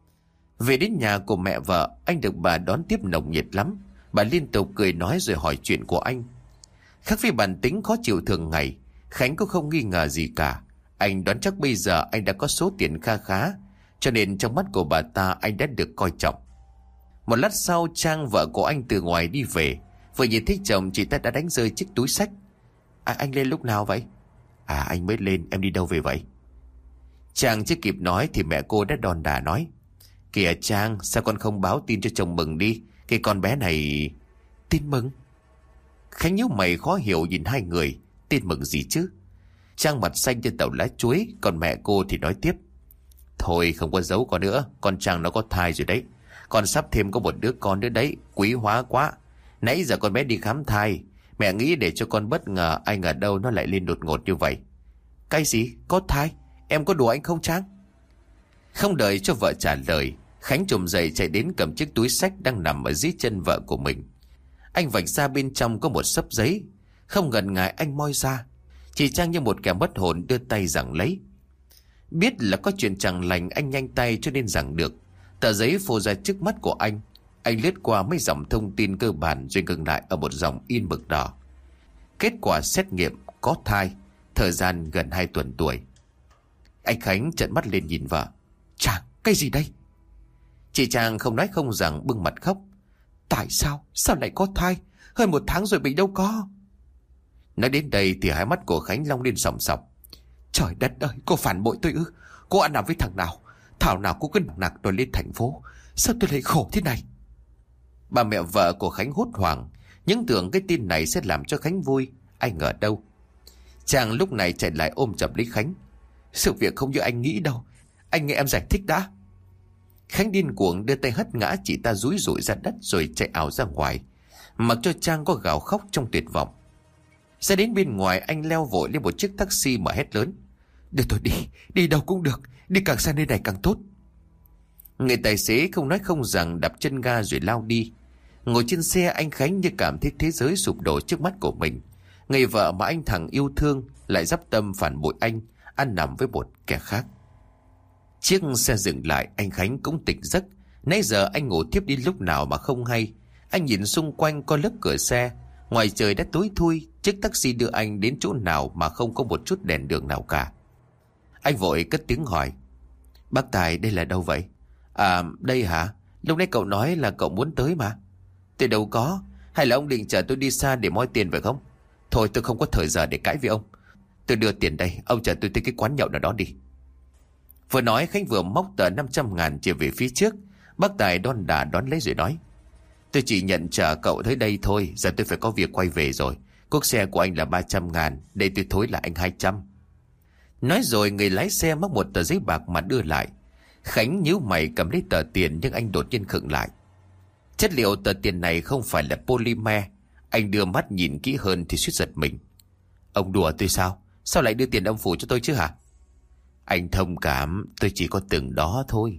Về đến nhà của mẹ vợ, anh được bà đón tiếp nồng nhiệt lắm. Bà liên tục cười nói rồi hỏi chuyện của anh. Khác với bản tính khó chịu thường ngày, Khánh cũng không nghi ngờ gì cả. Anh đoán chắc bây giờ anh đã có số tiền kha khá, cho nên trong mắt của bà ta anh đã được coi trọng. Một lát sau, Trang vợ của anh từ ngoài đi về. Vừa nhìn thấy chồng, chị ta đã đánh rơi chiếc túi xách. À, anh lên lúc nào vậy? À, anh mới lên, em đi đâu về vậy? Trang chưa kịp nói thì mẹ cô đã đòn đả nói. Kìa Trang, sao con không báo tin cho chồng mừng đi? Cái con bé này... Tin mừng? Khánh nhíu mày khó hiểu nhìn hai người. Tin mừng gì chứ? Trang mặt xanh trên tàu lá chuối. Còn mẹ cô thì nói tiếp. Thôi không có giấu con nữa. Con Trang nó có thai rồi đấy. Con sắp thêm có một đứa con nữa đấy. Quý hóa quá. Nãy giờ con bé đi khám thai. Mẹ nghĩ để cho con bất ngờ, ai ngờ đâu nó lại lên đột ngột như vậy. Cái gì? Có thai? Em có đùa anh không Trang? Không đợi cho vợ trả lời, Khánh trồm dậy chạy đến cầm chiếc túi xách đang nằm ở dưới chân vợ của mình. Anh vạch ra bên trong có một xấp giấy. Không ngần ngại anh moi ra. Chị Trang như một kẻ mất hồn đưa tay giằng lấy. Biết là có chuyện chẳng lành, anh nhanh tay cho nên giằng được. Tờ giấy phô ra trước mắt của anh. Anh lướt qua mấy dòng thông tin cơ bản rồi ngừng lại ở một dòng in mực đỏ. Kết quả xét nghiệm có thai, thời gian gần hai tuần tuổi. Anh Khánh trợn mắt lên nhìn vợ. Trang, cái gì đây? Chị Trang không nói không rằng bưng mặt khóc. Tại sao? Sao lại có thai? Hơn một tháng rồi bị đâu có. Nói đến đây thì hai mắt của Khánh long lên sòng sọc. Trời đất ơi, cô phản bội tôi ư? Cô ăn nằm với thằng nào? Thảo nào cô cứ nặng nặc đòi lên thành phố. Sao tôi lại khổ thế này? Bà mẹ vợ của Khánh hốt hoảng, những tưởng cái tin này sẽ làm cho Khánh vui. Ai ngờ đâu. Chàng lúc này chạy lại ôm chầm lấy Khánh. Sự việc không như anh nghĩ đâu. Anh nghe em giải thích đã. Khánh điên cuồng đưa tay hất ngã chị ta rúi rủi ra đất rồi chạy ảo ra ngoài, mặc cho Trang có gào khóc trong tuyệt vọng. Ra đến bên ngoài, anh leo vội lên một chiếc taxi mà hét lớn. Đưa tôi đi, đi đâu cũng được, đi càng xa nơi này càng tốt. Người tài xế không nói không rằng đạp chân ga rồi lao đi. Ngồi trên xe, anh Khánh như cảm thấy thế giới sụp đổ trước mắt của mình. Người vợ mà anh thằng yêu thương lại dắp tâm phản bội anh, ăn nằm với một kẻ khác. Chiếc xe dừng lại, anh Khánh cũng tỉnh giấc. Nãy giờ anh ngủ tiếp đi lúc nào mà không hay. Anh nhìn xung quanh qua lớp cửa xe. Ngoài trời đã tối thui, chiếc taxi đưa anh đến chỗ nào mà không có một chút đèn đường nào cả. Anh vội cất tiếng hỏi. Bác Tài, đây là đâu vậy? À, đây hả? Lúc nãy cậu nói là cậu muốn tới mà. Tôi đâu có. Hay là ông định chở tôi đi xa để moi tiền phải không? Thôi tôi không có thời giờ để cãi với ông. Tôi đưa tiền đây, ông chở tôi tới cái quán nhậu nào đó đi. Vừa nói Khánh vừa móc tờ năm trăm ngàn chia về phía trước. Bác Tài đon đả đón lấy rồi nói. Tôi chỉ nhận chở cậu tới đây thôi. Giờ tôi phải có việc quay về rồi. Cước xe của anh là ba trăm ngàn. Đây tôi thối là anh hai trăm. Nói rồi người lái xe móc một tờ giấy bạc mà đưa lại. Khánh nhíu mày cầm lấy tờ tiền, nhưng anh đột nhiên khựng lại. Chất liệu tờ tiền này không phải là polymer. Anh đưa mắt nhìn kỹ hơn thì suýt giật mình. Ông đùa tôi sao? Sao lại đưa tiền âm phủ cho tôi chứ hả? Anh thông cảm, tôi chỉ có từng đó thôi.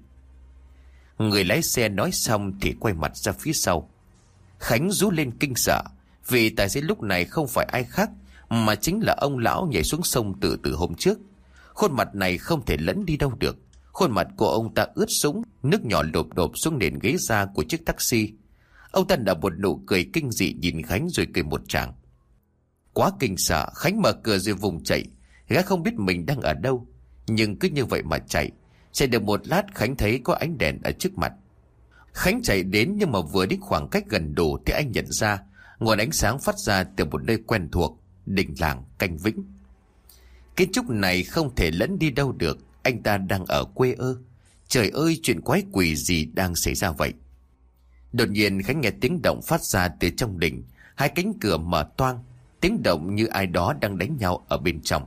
Người lái xe nói xong thì quay mặt ra phía sau. Khánh rú lên kinh sợ, vì tài xế lúc này không phải ai khác mà chính là ông lão nhảy xuống sông từ từ hôm trước. Khuôn mặt này không thể lẫn đi đâu được. Khuôn mặt của ông ta ướt sũng, nước nhỏ lộp độp xuống nền ghế da của chiếc taxi. Ông ta nở một nụ cười kinh dị nhìn Khánh rồi cười một tràng. Quá kinh sợ, Khánh mở cửa rồi vùng chạy. Gã không biết mình đang ở đâu, nhưng cứ như vậy mà chạy. Chạy được một lát, Khánh thấy có ánh đèn ở trước mặt. Khánh chạy đến, nhưng mà vừa đến khoảng cách gần đủ thì anh nhận ra nguồn ánh sáng phát ra từ một nơi quen thuộc, đình làng Canh Vĩnh. Kiến trúc này không thể lẫn đi đâu được. Anh ta đang ở quê ư? Trời ơi, chuyện quái quỷ gì đang xảy ra vậy? Đột nhiên Khánh nghe tiếng động phát ra từ trong đình. Hai cánh cửa mở toang, tiếng động như ai đó đang đánh nhau ở bên trong.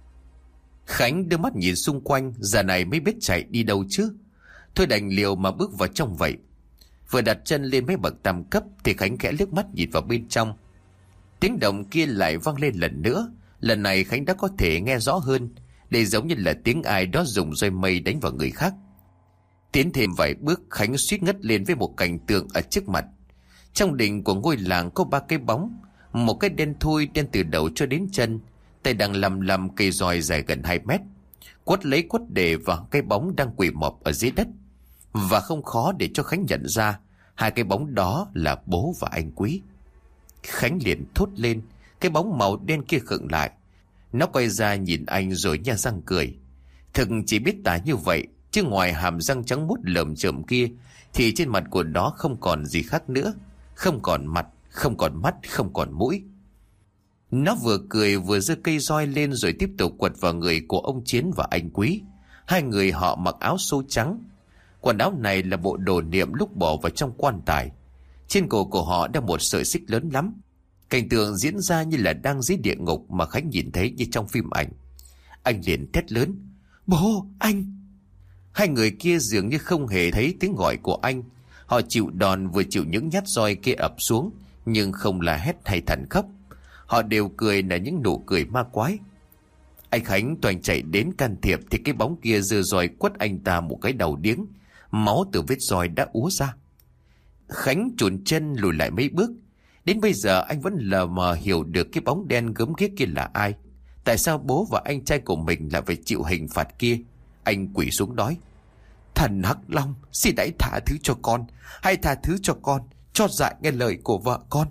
Khánh đưa mắt nhìn xung quanh, giờ này mới biết chạy đi đâu chứ. Thôi đành liều mà bước vào trong vậy. Vừa đặt chân lên mấy bậc tam cấp thì Khánh khẽ liếc mắt nhìn vào bên trong. Tiếng động kia lại vang lên lần nữa. Lần này Khánh đã có thể nghe rõ hơn. Đây giống như là tiếng ai đó dùng roi mây đánh vào người khác. Tiến thêm vài bước, Khánh suýt ngất lên với một cảnh tượng ở trước mặt. Trong đình của ngôi làng có ba cái bóng. Một cái đen thui, đen từ đầu cho đến chân, tay đang lầm lầm cây roi dài gần hai mét, quất lấy quất để vào cái bóng đang quỳ mọp ở dưới đất. Và không khó để cho Khánh nhận ra hai cái bóng đó là bố và anh Quý. Khánh liền thốt lên. Cái bóng màu đen kia khựng lại. Nó quay ra nhìn anh rồi nhe răng cười. Thực chỉ biết tả như vậy, chứ ngoài hàm răng trắng muốt lởm chởm kia thì trên mặt của nó không còn gì khác nữa. Không còn mặt, không còn mắt, không còn mũi. Nó vừa cười vừa giơ cây roi lên rồi tiếp tục quật vào người của ông Chiến và anh Quý. Hai người họ mặc áo xô trắng. Quần áo này là bộ đồ niệm lúc bỏ vào trong quan tài. Trên cổ của họ đeo một sợi xích lớn lắm. Cảnh tượng diễn ra như là đang dưới địa ngục mà Khánh nhìn thấy như trong phim ảnh. Anh liền thét lớn. Bố, anh! Hai người kia dường như không hề thấy tiếng gọi của anh. Họ chịu đòn vừa chịu những nhát roi kia ập xuống, nhưng không là hét hay thằn khóc. Họ đều cười là những nụ cười ma quái. Anh Khánh toàn chạy đến can thiệp thì cái bóng kia giơ roi quất anh ta một cái đầu điếng. Máu từ vết roi đã úa ra. Khánh chùn chân lùi lại mấy bước. Đến bây giờ anh vẫn lờ mờ hiểu được cái bóng đen gớm ghiếc kia là ai. Tại sao bố và anh trai của mình lại phải chịu hình phạt kia. Anh quỳ xuống nói. Thần Hắc Long, xin hãy tha thứ cho con. Hãy tha thứ cho con, cho dại nghe lời của vợ con.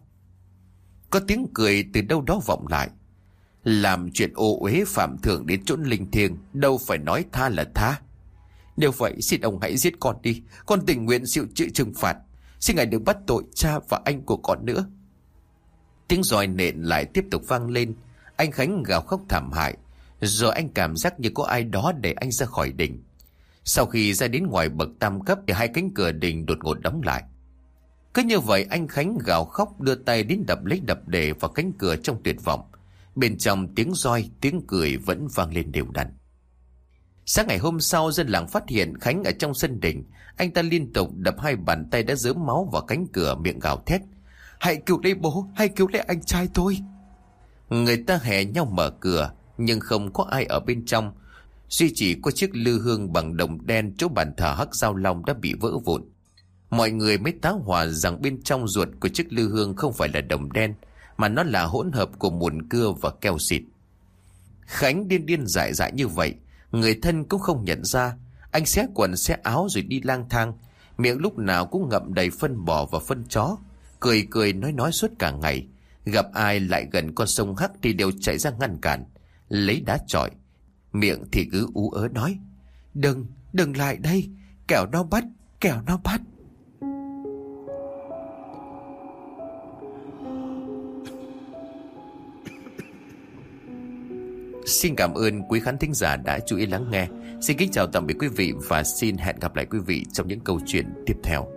Có tiếng cười từ đâu đó vọng lại. Làm chuyện ô uế phạm thượng đến chốn linh thiêng, đâu phải nói tha là tha. Nếu vậy xin ông hãy giết con đi. Con tình nguyện chịu chịu trừng phạt. Xin ngài đừng bắt tội cha và anh của con nữa. Tiếng roi nện lại tiếp tục vang lên. Anh Khánh gào khóc thảm hại. Rồi anh cảm giác như có ai đó để anh ra khỏi đình. Sau khi ra đến ngoài bậc tam cấp thì hai cánh cửa đình đột ngột đóng lại. Cứ như vậy anh Khánh gào khóc đưa tay đến đập lấy đập để vào cánh cửa trong tuyệt vọng. Bên trong tiếng roi, tiếng cười vẫn vang lên đều đặn. Sáng ngày hôm sau, dân làng phát hiện Khánh ở trong sân đình. Anh ta liên tục đập hai bàn tay đã rớm máu vào cánh cửa, miệng gào thét: "Hãy cứu lấy bố, hãy cứu lấy anh trai tôi." Người ta hè nhau mở cửa, nhưng không có ai ở bên trong. Duy chỉ có chiếc lư hương bằng đồng đen chỗ bàn thờ Hắc Giao Long đã bị vỡ vụn. Mọi người mới tá hỏa rằng bên trong ruột của chiếc lư hương không phải là đồng đen, mà nó là hỗn hợp của mùn cưa và keo xịt. Khánh điên điên dại dại như vậy, người thân cũng không nhận ra. Anh xé quần xé áo rồi đi lang thang, miệng lúc nào cũng ngậm đầy phân bò và phân chó, cười cười nói nói suốt cả ngày. Gặp ai lại gần con sông Hắc thì đều chạy ra ngăn cản, lấy đá chọi, miệng thì cứ ú ớ nói: "Đừng, đừng lại đây, kẻo nó bắt, kẻo nó bắt." Xin cảm ơn quý khán thính giả đã chú ý lắng nghe. Xin kính chào tạm biệt quý vị và xin hẹn gặp lại quý vị trong những câu chuyện tiếp theo.